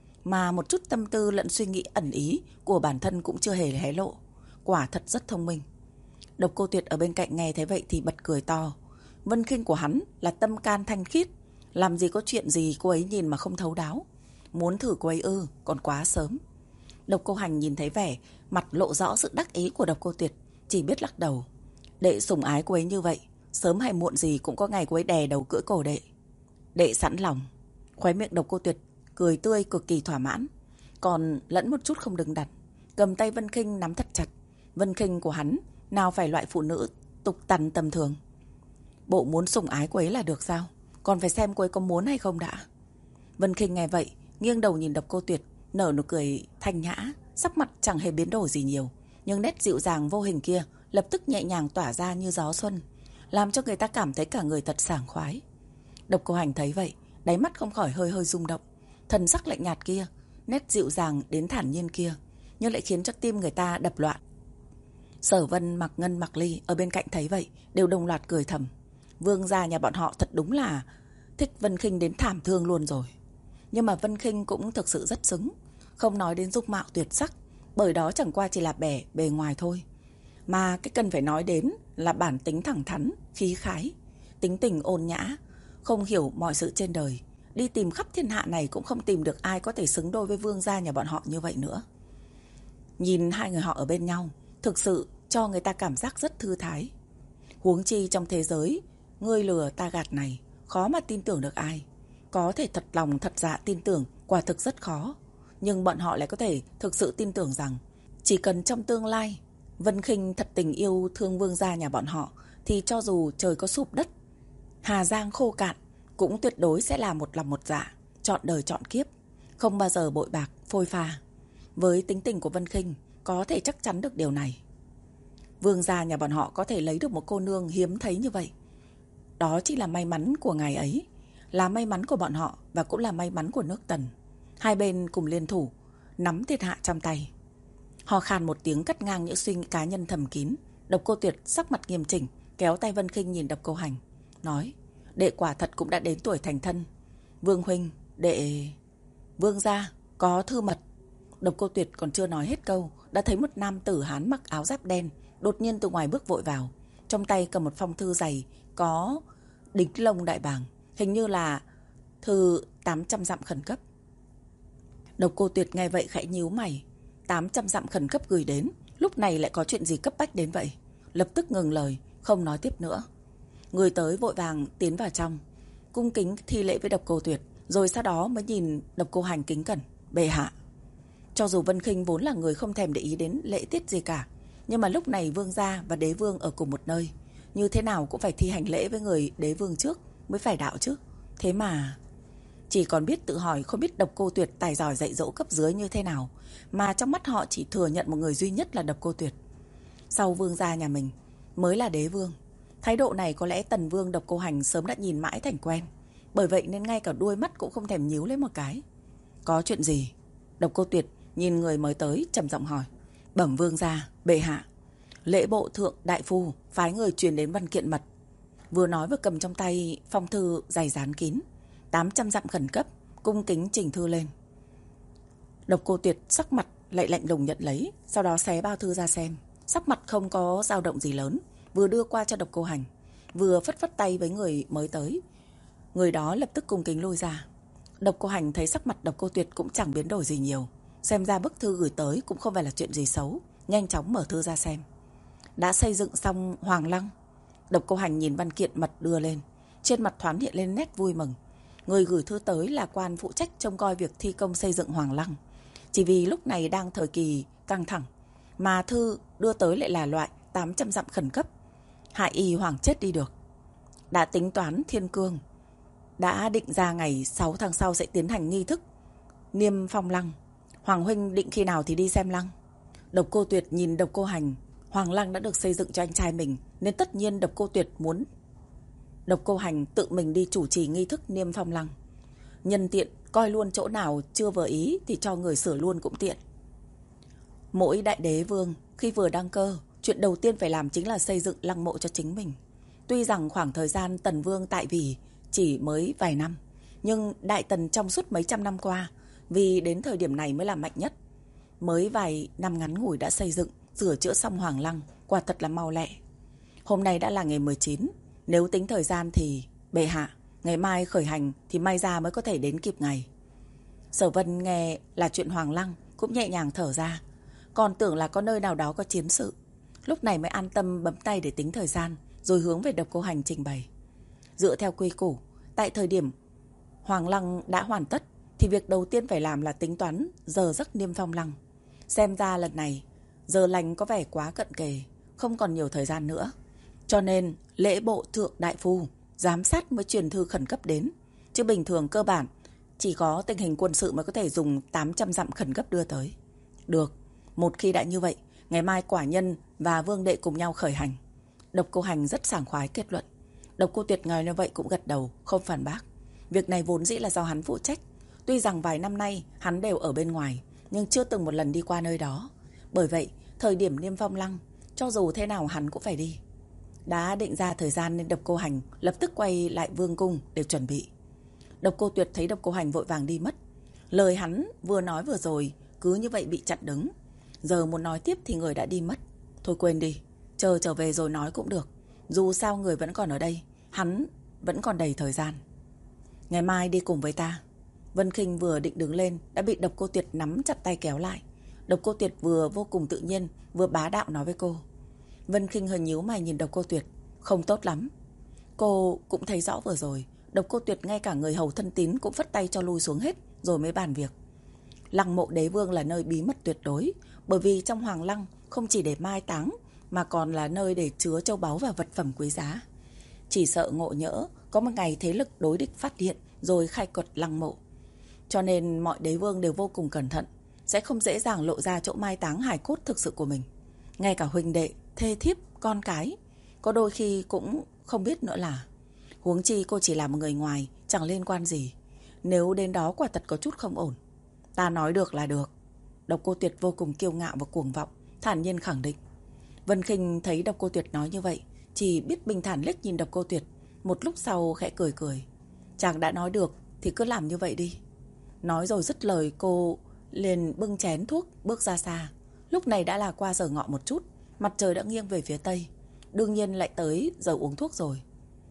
[SPEAKER 1] Mà một chút tâm tư lẫn suy nghĩ ẩn ý của bản thân cũng chưa hề hé lộ. Quả thật rất thông minh. Độc Cô Tuyệt ở bên cạnh nghe thấy vậy thì bật cười to. Vân Khinh của hắn là tâm can thanh khiết, làm gì có chuyện gì cô ấy nhìn mà không thấu đáo. Muốn thử cô ấy ư, còn quá sớm. Độc Cô Hành nhìn thấy vẻ mặt lộ rõ sự đắc ý của Độc Cô Tuyệt, chỉ biết lắc đầu. Đệ sủng ái cô ấy như vậy, sớm hay muộn gì cũng có ngày cô ấy đè đầu cưỡi cổ đệ. Đệ sẵn lòng. Khóe miệng Độc Cô Tuyệt cười tươi cực kỳ thỏa mãn, còn lẫn một chút không đứng đắn, cầm tay Vân Khinh nắm thật chặt. Vân Khinh của hắn nào phải loại phụ nữ tục tằn tầm thường. Bộ muốn sủng ái cô ấy là được sao? Còn phải xem cô ấy có muốn hay không đã. Vân Khinh nghe vậy nghiêng đầu nhìn Độc Cô Tuyệt, nở nụ cười thanh nhã, sắc mặt chẳng hề biến đổi gì nhiều, nhưng nét dịu dàng vô hình kia lập tức nhẹ nhàng tỏa ra như gió xuân, làm cho người ta cảm thấy cả người thật sảng khoái. Độc Cô Hành thấy vậy, đáy mắt không khỏi hơi hơi rung động. Thần sắc lạnh nhạt kia, nét dịu dàng đến thản nhiên kia, nhưng lại khiến cho tim người ta đập loạn. Sở Vân, Mạc Ngân, Mạc Ly ở bên cạnh thấy vậy đều đồng loạt cười thầm. Vương gia nhà bọn họ thật đúng là thích Vân Khinh đến thảm thương luôn rồi. Nhưng mà Vân Khinh cũng thực sự rất xứng, không nói đến dung mạo tuyệt sắc, bởi đó chẳng qua chỉ là bề bề ngoài thôi. Mà cái cần phải nói đến là bản tính thẳng thắn, khí khái, tính tình ôn nhã, không hiểu mọi sự trên đời. Đi tìm khắp thiên hạ này cũng không tìm được ai có thể xứng đôi với vương gia nhà bọn họ như vậy nữa. Nhìn hai người họ ở bên nhau, thực sự cho người ta cảm giác rất thư thái. Huống chi trong thế giới ngươi lừa ta gạt này, khó mà tin tưởng được ai. Có thể thật lòng thật dạ tin tưởng quả thực rất khó. Nhưng bọn họ lại có thể thực sự tin tưởng rằng chỉ cần trong tương lai Vân Khinh thật tình yêu thương vương gia nhà bọn họ, thì cho dù trời có sụp đất, hà giang khô cạn, cũng tuyệt đối sẽ là một lòng một dạ, chọn đời chọn kiếp, không bao giờ bội bạc phôi pha. Với tính tình của Vân Khinh, có thể chắc chắn được điều này. Vương gia nhà bọn họ có thể lấy được một cô nương hiếm thấy như vậy, đó chỉ là may mắn của ngài ấy, là may mắn của bọn họ và cũng là may mắn của nước Tần. Hai bên cùng liên thủ, nắm thiên hạ trong tay. Hò khan một tiếng cắt ngang những suy nghĩ cá nhân thầm kín. Độc Cô Tuyệt sắc mặt nghiêm chỉnh, kéo tay Vân Khinh nhìn Độc Cô Hành, nói: đệ quả thật cũng đã đến tuổi thành thân. Vương huynh, đệ... Vương gia, có thư mật. Độc Cô Tuyệt còn chưa nói hết câu, đã thấy một nam tử Hán mặc áo giáp đen đột nhiên từ ngoài bước vội vào, trong tay cầm một phong thư dày có đính lông đại bàng, hình như là thư tám trăm dặm khẩn cấp. Độc Cô Tuyệt nghe vậy khẽ nhíu mày. Tám trăm dặm khẩn cấp gửi đến, lúc này lại có chuyện gì cấp bách đến vậy? Lập tức ngừng lời, không nói tiếp nữa. Người tới vội vàng tiến vào trong, cung kính thi lễ với Độc Cô Tuyệt, rồi sau đó mới nhìn Độc Cô Hành kính cẩn: bệ hạ. Cho dù Vân Khinh vốn là người không thèm để ý đến lễ tiết gì cả, nhưng mà lúc này vương gia và đế vương ở cùng một nơi, như thế nào cũng phải thi hành lễ với người đế vương trước mới phải đạo chứ. Thế mà chỉ còn biết tự hỏi, không biết Độc Cô Tuyệt tài giỏi dạy dỗ cấp dưới như thế nào, mà trong mắt họ chỉ thừa nhận một người duy nhất là Độc Cô Tuyệt. Sau vương gia nhà mình mới là đế vương. Thái độ này có lẽ Tần Vương Độc Cô Hành sớm đã nhìn mãi thành quen, bởi vậy nên ngay cả đuôi mắt cũng không thèm nhíu lấy một cái. Có chuyện gì? Độc Cô Tuyệt nhìn người mới tới trầm giọng hỏi. Bẩm vương gia, bệ hạ, lễ bộ thượng đại phu phái người truyền đến văn kiện mật. Vừa nói vừa cầm trong tay phong thư dày dán kín, tám trăm dặm khẩn cấp, cung kính trình thư lên. Độc Cô Tuyệt sắc mặt lại lạnh lùng nhận lấy, sau đó xé bao thư ra xem, sắc mặt không có dao động gì lớn, vừa đưa qua cho Độc Cô Hành, vừa phất phất tay với người mới tới. Người đó lập tức cung kính lui ra. Độc Cô Hành thấy sắc mặt Độc Cô Tuyệt cũng chẳng biến đổi gì nhiều, xem ra bức thư gửi tới cũng không phải là chuyện gì xấu, nhanh chóng mở thư ra xem. Đã xây dựng xong Hoàng Lăng. Độc Cô Hành nhìn văn kiện mật đưa lên, trên mặt thoáng hiện lên nét vui mừng. Người gửi thư tới là quan phụ trách trông coi việc thi công xây dựng Hoàng Lăng. Chỉ vì lúc này đang thời kỳ căng thẳng, mà thư đưa tới lại là loại tám trăm dặm khẩn cấp, hại y hoàng chết đi được. Đã tính toán thiên cương, đã định ra ngày sáu tháng sau sẽ tiến hành nghi thức niêm phong lăng. Hoàng huynh định khi nào thì đi xem lăng? Độc Cô Tuyệt nhìn Độc Cô Hành. Hoàng Lăng đã được xây dựng cho anh trai mình, nên tất nhiên Độc Cô Tuyệt muốn Độc Cô Hành tự mình đi chủ trì nghi thức niêm phong lăng. Nhân tiện coi luôn chỗ nào chưa vừa ý thì cho người sửa luôn cũng tiện. Mỗi đại đế vương khi vừa đăng cơ, chuyện đầu tiên phải làm chính là xây dựng lăng mộ cho chính mình. Tuy rằng khoảng thời gian Tần Vương tại vị chỉ mới vài năm, nhưng Đại Tần trong suốt mấy trăm năm qua, vì đến thời điểm này mới là mạnh nhất. Mới vài năm ngắn ngủi đã xây dựng, sửa chữa xong Hoàng Lăng, quả thật là mau lẹ. Hôm nay đã là ngày mười chín, nếu tính thời gian thì bệ hạ, ngày mai khởi hành thì may ra mới có thể đến kịp ngày. Sở Vân nghe là chuyện Hoàng Lăng cũng nhẹ nhàng thở ra, còn tưởng là có nơi nào đó có chiến sự. Lúc này mới an tâm bấm tay để tính thời gian, rồi hướng về Độc Cô Hành trình bày. Dựa theo quy củ, tại thời điểm Hoàng Lăng đã hoàn tất thì việc đầu tiên phải làm là tính toán giờ giấc niêm phong lăng. Xem ra lần này giờ lành có vẻ quá cận kề, không còn nhiều thời gian nữa. Cho nên lễ bộ thượng đại phu giám sát mới truyền thư khẩn cấp đến, chứ bình thường cơ bản chỉ có tình hình quân sự mới có thể dùng tám trăm dặm khẩn cấp đưa tới. Được, một khi đã như vậy, ngày mai quả nhân và vương đệ cùng nhau khởi hành. Độc Cô Hành rất sảng khoái kết luận. Độc Cô Tuyệt ngờ như vậy cũng gật đầu, không phản bác. Việc này vốn dĩ là do hắn phụ trách. Tuy rằng vài năm nay hắn đều ở bên ngoài, nhưng chưa từng một lần đi qua nơi đó. Bởi vậy, thời điểm niêm phong lăng, cho dù thế nào hắn cũng phải đi. Đã định ra thời gian nên Độc Cô Hành lập tức quay lại vương cung để chuẩn bị. Độc Cô Tuyệt thấy Độc Cô Hành vội vàng đi mất. Lời hắn vừa nói vừa rồi cứ như vậy bị chặn đứng. Giờ muốn nói tiếp thì người đã đi mất. Thôi quên đi, chờ trở về rồi nói cũng được. Dù sao người vẫn còn ở đây, hắn vẫn còn đầy thời gian. Ngày mai đi cùng với ta. Vân Khinh vừa định đứng lên đã bị Độc Cô Tuyệt nắm chặt tay kéo lại. Độc Cô Tuyệt vừa vô cùng tự nhiên vừa bá đạo nói với cô. Vân Khinh hơi nhíu mày nhìn Độc Cô Tuyệt. Không tốt lắm. Cô cũng thấy rõ vừa rồi, Độc Cô Tuyệt ngay cả người hầu thân tín cũng phất tay cho lui xuống hết, rồi mới bàn việc. Lăng mộ đế vương là nơi bí mật tuyệt đối, bởi vì trong hoàng lăng không chỉ để mai táng, mà còn là nơi để chứa châu báu và vật phẩm quý giá. Chỉ sợ ngộ nhỡ có một ngày thế lực đối địch phát hiện rồi khai quật lăng mộ. Cho nên mọi đế vương đều vô cùng cẩn thận, sẽ không dễ dàng lộ ra chỗ mai táng hài cốt thực sự của mình. Ngay cả huynh đệ, thê thiếp, con cái, có đôi khi cũng không biết nữa là. Huống chi cô chỉ là một người ngoài, chẳng liên quan gì. Nếu đến đó quả thật có chút không ổn. Ta nói được là được. Độc Cô Tuyệt vô cùng kiêu ngạo và cuồng vọng, thản nhiên khẳng định. Vân Khinh thấy Độc Cô Tuyệt nói như vậy, chỉ biết bình thản liếc nhìn Độc Cô Tuyệt. Một lúc sau khẽ cười cười. Chàng đã nói được thì cứ làm như vậy đi. Nói rồi dứt lời, cô liền bưng chén thuốc bước ra xa. Lúc này đã là qua giờ ngọ một chút, mặt trời đã nghiêng về phía tây. Đương nhiên lại tới giờ uống thuốc rồi.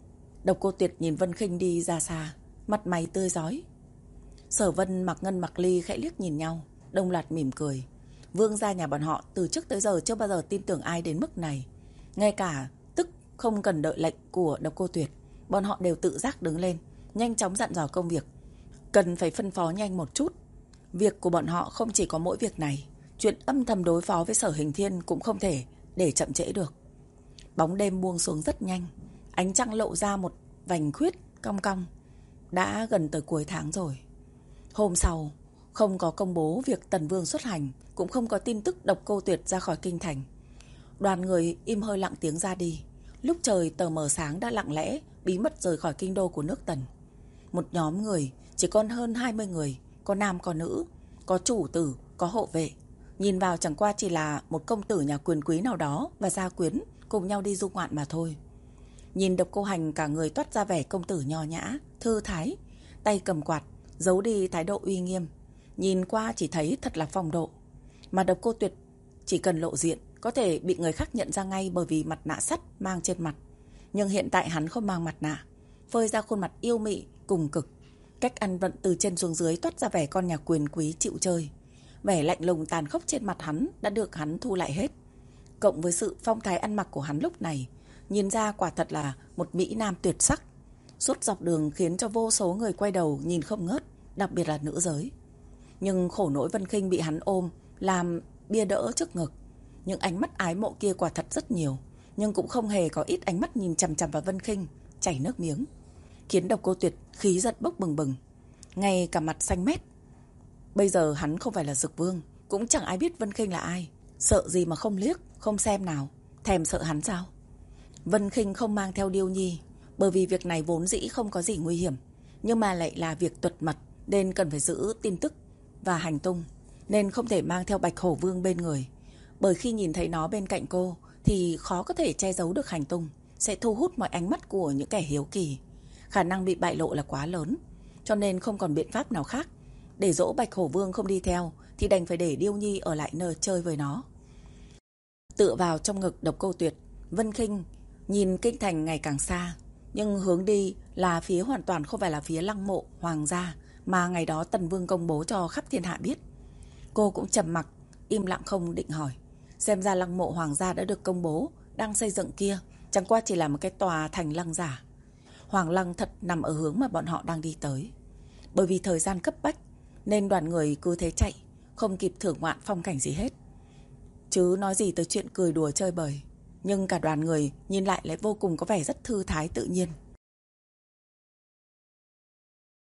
[SPEAKER 1] Độc Cô Tuyệt nhìn Vân Khinh đi ra xa, mặt mày tươi rói. Sở Vân, Mạc Ngân, Mạc Ly khẽ liếc nhìn nhau, đồng loạt mỉm cười. Vương gia nhà bọn họ từ trước tới giờ chưa bao giờ tin tưởng ai đến mức này. Ngay cả tức không cần đợi lệnh của Độc Cô Tuyệt, bọn họ đều tự giác đứng lên, nhanh chóng dặn dò công việc. Cần phải phân phó nhanh một chút. Việc của bọn họ không chỉ có mỗi việc này, chuyện âm thầm đối phó với Sở Hình Thiên cũng không thể để chậm trễ được. Bóng đêm buông xuống rất nhanh, ánh trăng lộ ra một vành khuyết cong cong. Đã gần tới cuối tháng rồi. Hôm sau, không có công bố việc Tần Vương xuất hành, cũng không có tin tức Độc Cô Tuyệt ra khỏi kinh thành. Đoàn người im hơi lặng tiếng ra đi. Lúc trời tờ mờ sáng đã lặng lẽ bí mật rời khỏi kinh đô của nước Tần. Một nhóm người, chỉ còn hơn hai mươi người, có nam có nữ, có chủ tử, có hộ vệ. Nhìn vào chẳng qua chỉ là một công tử nhà quyền quý nào đó và gia quyến cùng nhau đi du ngoạn mà thôi. Nhìn Độc Cô Hành cả người toát ra vẻ công tử nho nhã, thư thái, tay cầm quạt, giấu đi thái độ uy nghiêm. Nhìn qua chỉ thấy thật là phong độ. Mà Độc Cô Tuyệt chỉ cần lộ diện có thể bị người khác nhận ra ngay bởi vì mặt nạ sắt mang trên mặt. Nhưng hiện tại hắn không mang mặt nạ, phơi ra khuôn mặt yêu mị cùng cực. Cách ăn vận từ trên xuống dưới toát ra vẻ con nhà quyền quý chịu chơi. Vẻ lạnh lùng tàn khốc trên mặt hắn đã được hắn thu lại hết. Cộng với sự phong thái ăn mặc của hắn lúc này, nhìn ra quả thật là một mỹ nam tuyệt sắc. Suốt dọc đường khiến cho vô số người quay đầu nhìn không ngớt, đặc biệt là nữ giới. Nhưng khổ nỗi Vân Khinh bị hắn ôm làm bia đỡ trước ngực. Những ánh mắt ái mộ kia quả thật rất nhiều, nhưng cũng không hề có ít ánh mắt nhìn chằm chằm vào Vân Khinh, chảy nước miếng, khiến Độc Cô Tuyệt khí giận bốc bừng bừng, ngay cả mặt xanh mét. Bây giờ hắn không phải là Dực Vương, cũng chẳng ai biết Vân Khinh là ai. Sợ gì mà không liếc, không xem nào, thèm sợ hắn sao? Vân Khinh không mang theo Điêu Nhi, bởi vì việc này vốn dĩ không có gì nguy hiểm, nhưng mà lại là việc tuật mật, nên cần phải giữ tin tức và hành tung, nên không thể mang theo Bạch Hổ Vương bên người. Bởi khi nhìn thấy nó bên cạnh cô thì khó có thể che giấu được hành tung, sẽ thu hút mọi ánh mắt của những kẻ hiếu kỳ. Khả năng bị bại lộ là quá lớn, cho nên không còn biện pháp nào khác. Để dỗ Bạch Hổ Vương không đi theo thì đành phải để Điêu Nhi ở lại nơi chơi với nó. Tựa vào trong ngực Độc Cô Tuyệt, Vân Khinh nhìn kinh thành ngày càng xa, nhưng hướng đi là phía hoàn toàn không phải là phía lăng mộ hoàng gia mà ngày đó Tần Vương công bố cho khắp thiên hạ biết. Cô cũng trầm mặc, im lặng không định hỏi. Xem ra lăng mộ hoàng gia đã được công bố, đang xây dựng kia chẳng qua chỉ là một cái tòa thành lăng giả. Hoàng lăng thật nằm ở hướng mà bọn họ đang đi tới. Bởi vì thời gian cấp bách nên đoàn người cứ thế chạy, không kịp thưởng ngoạn phong cảnh gì hết. Chứ nói gì tới chuyện cười đùa chơi bời. Nhưng cả đoàn người nhìn lại lại vô cùng có vẻ rất thư thái tự nhiên.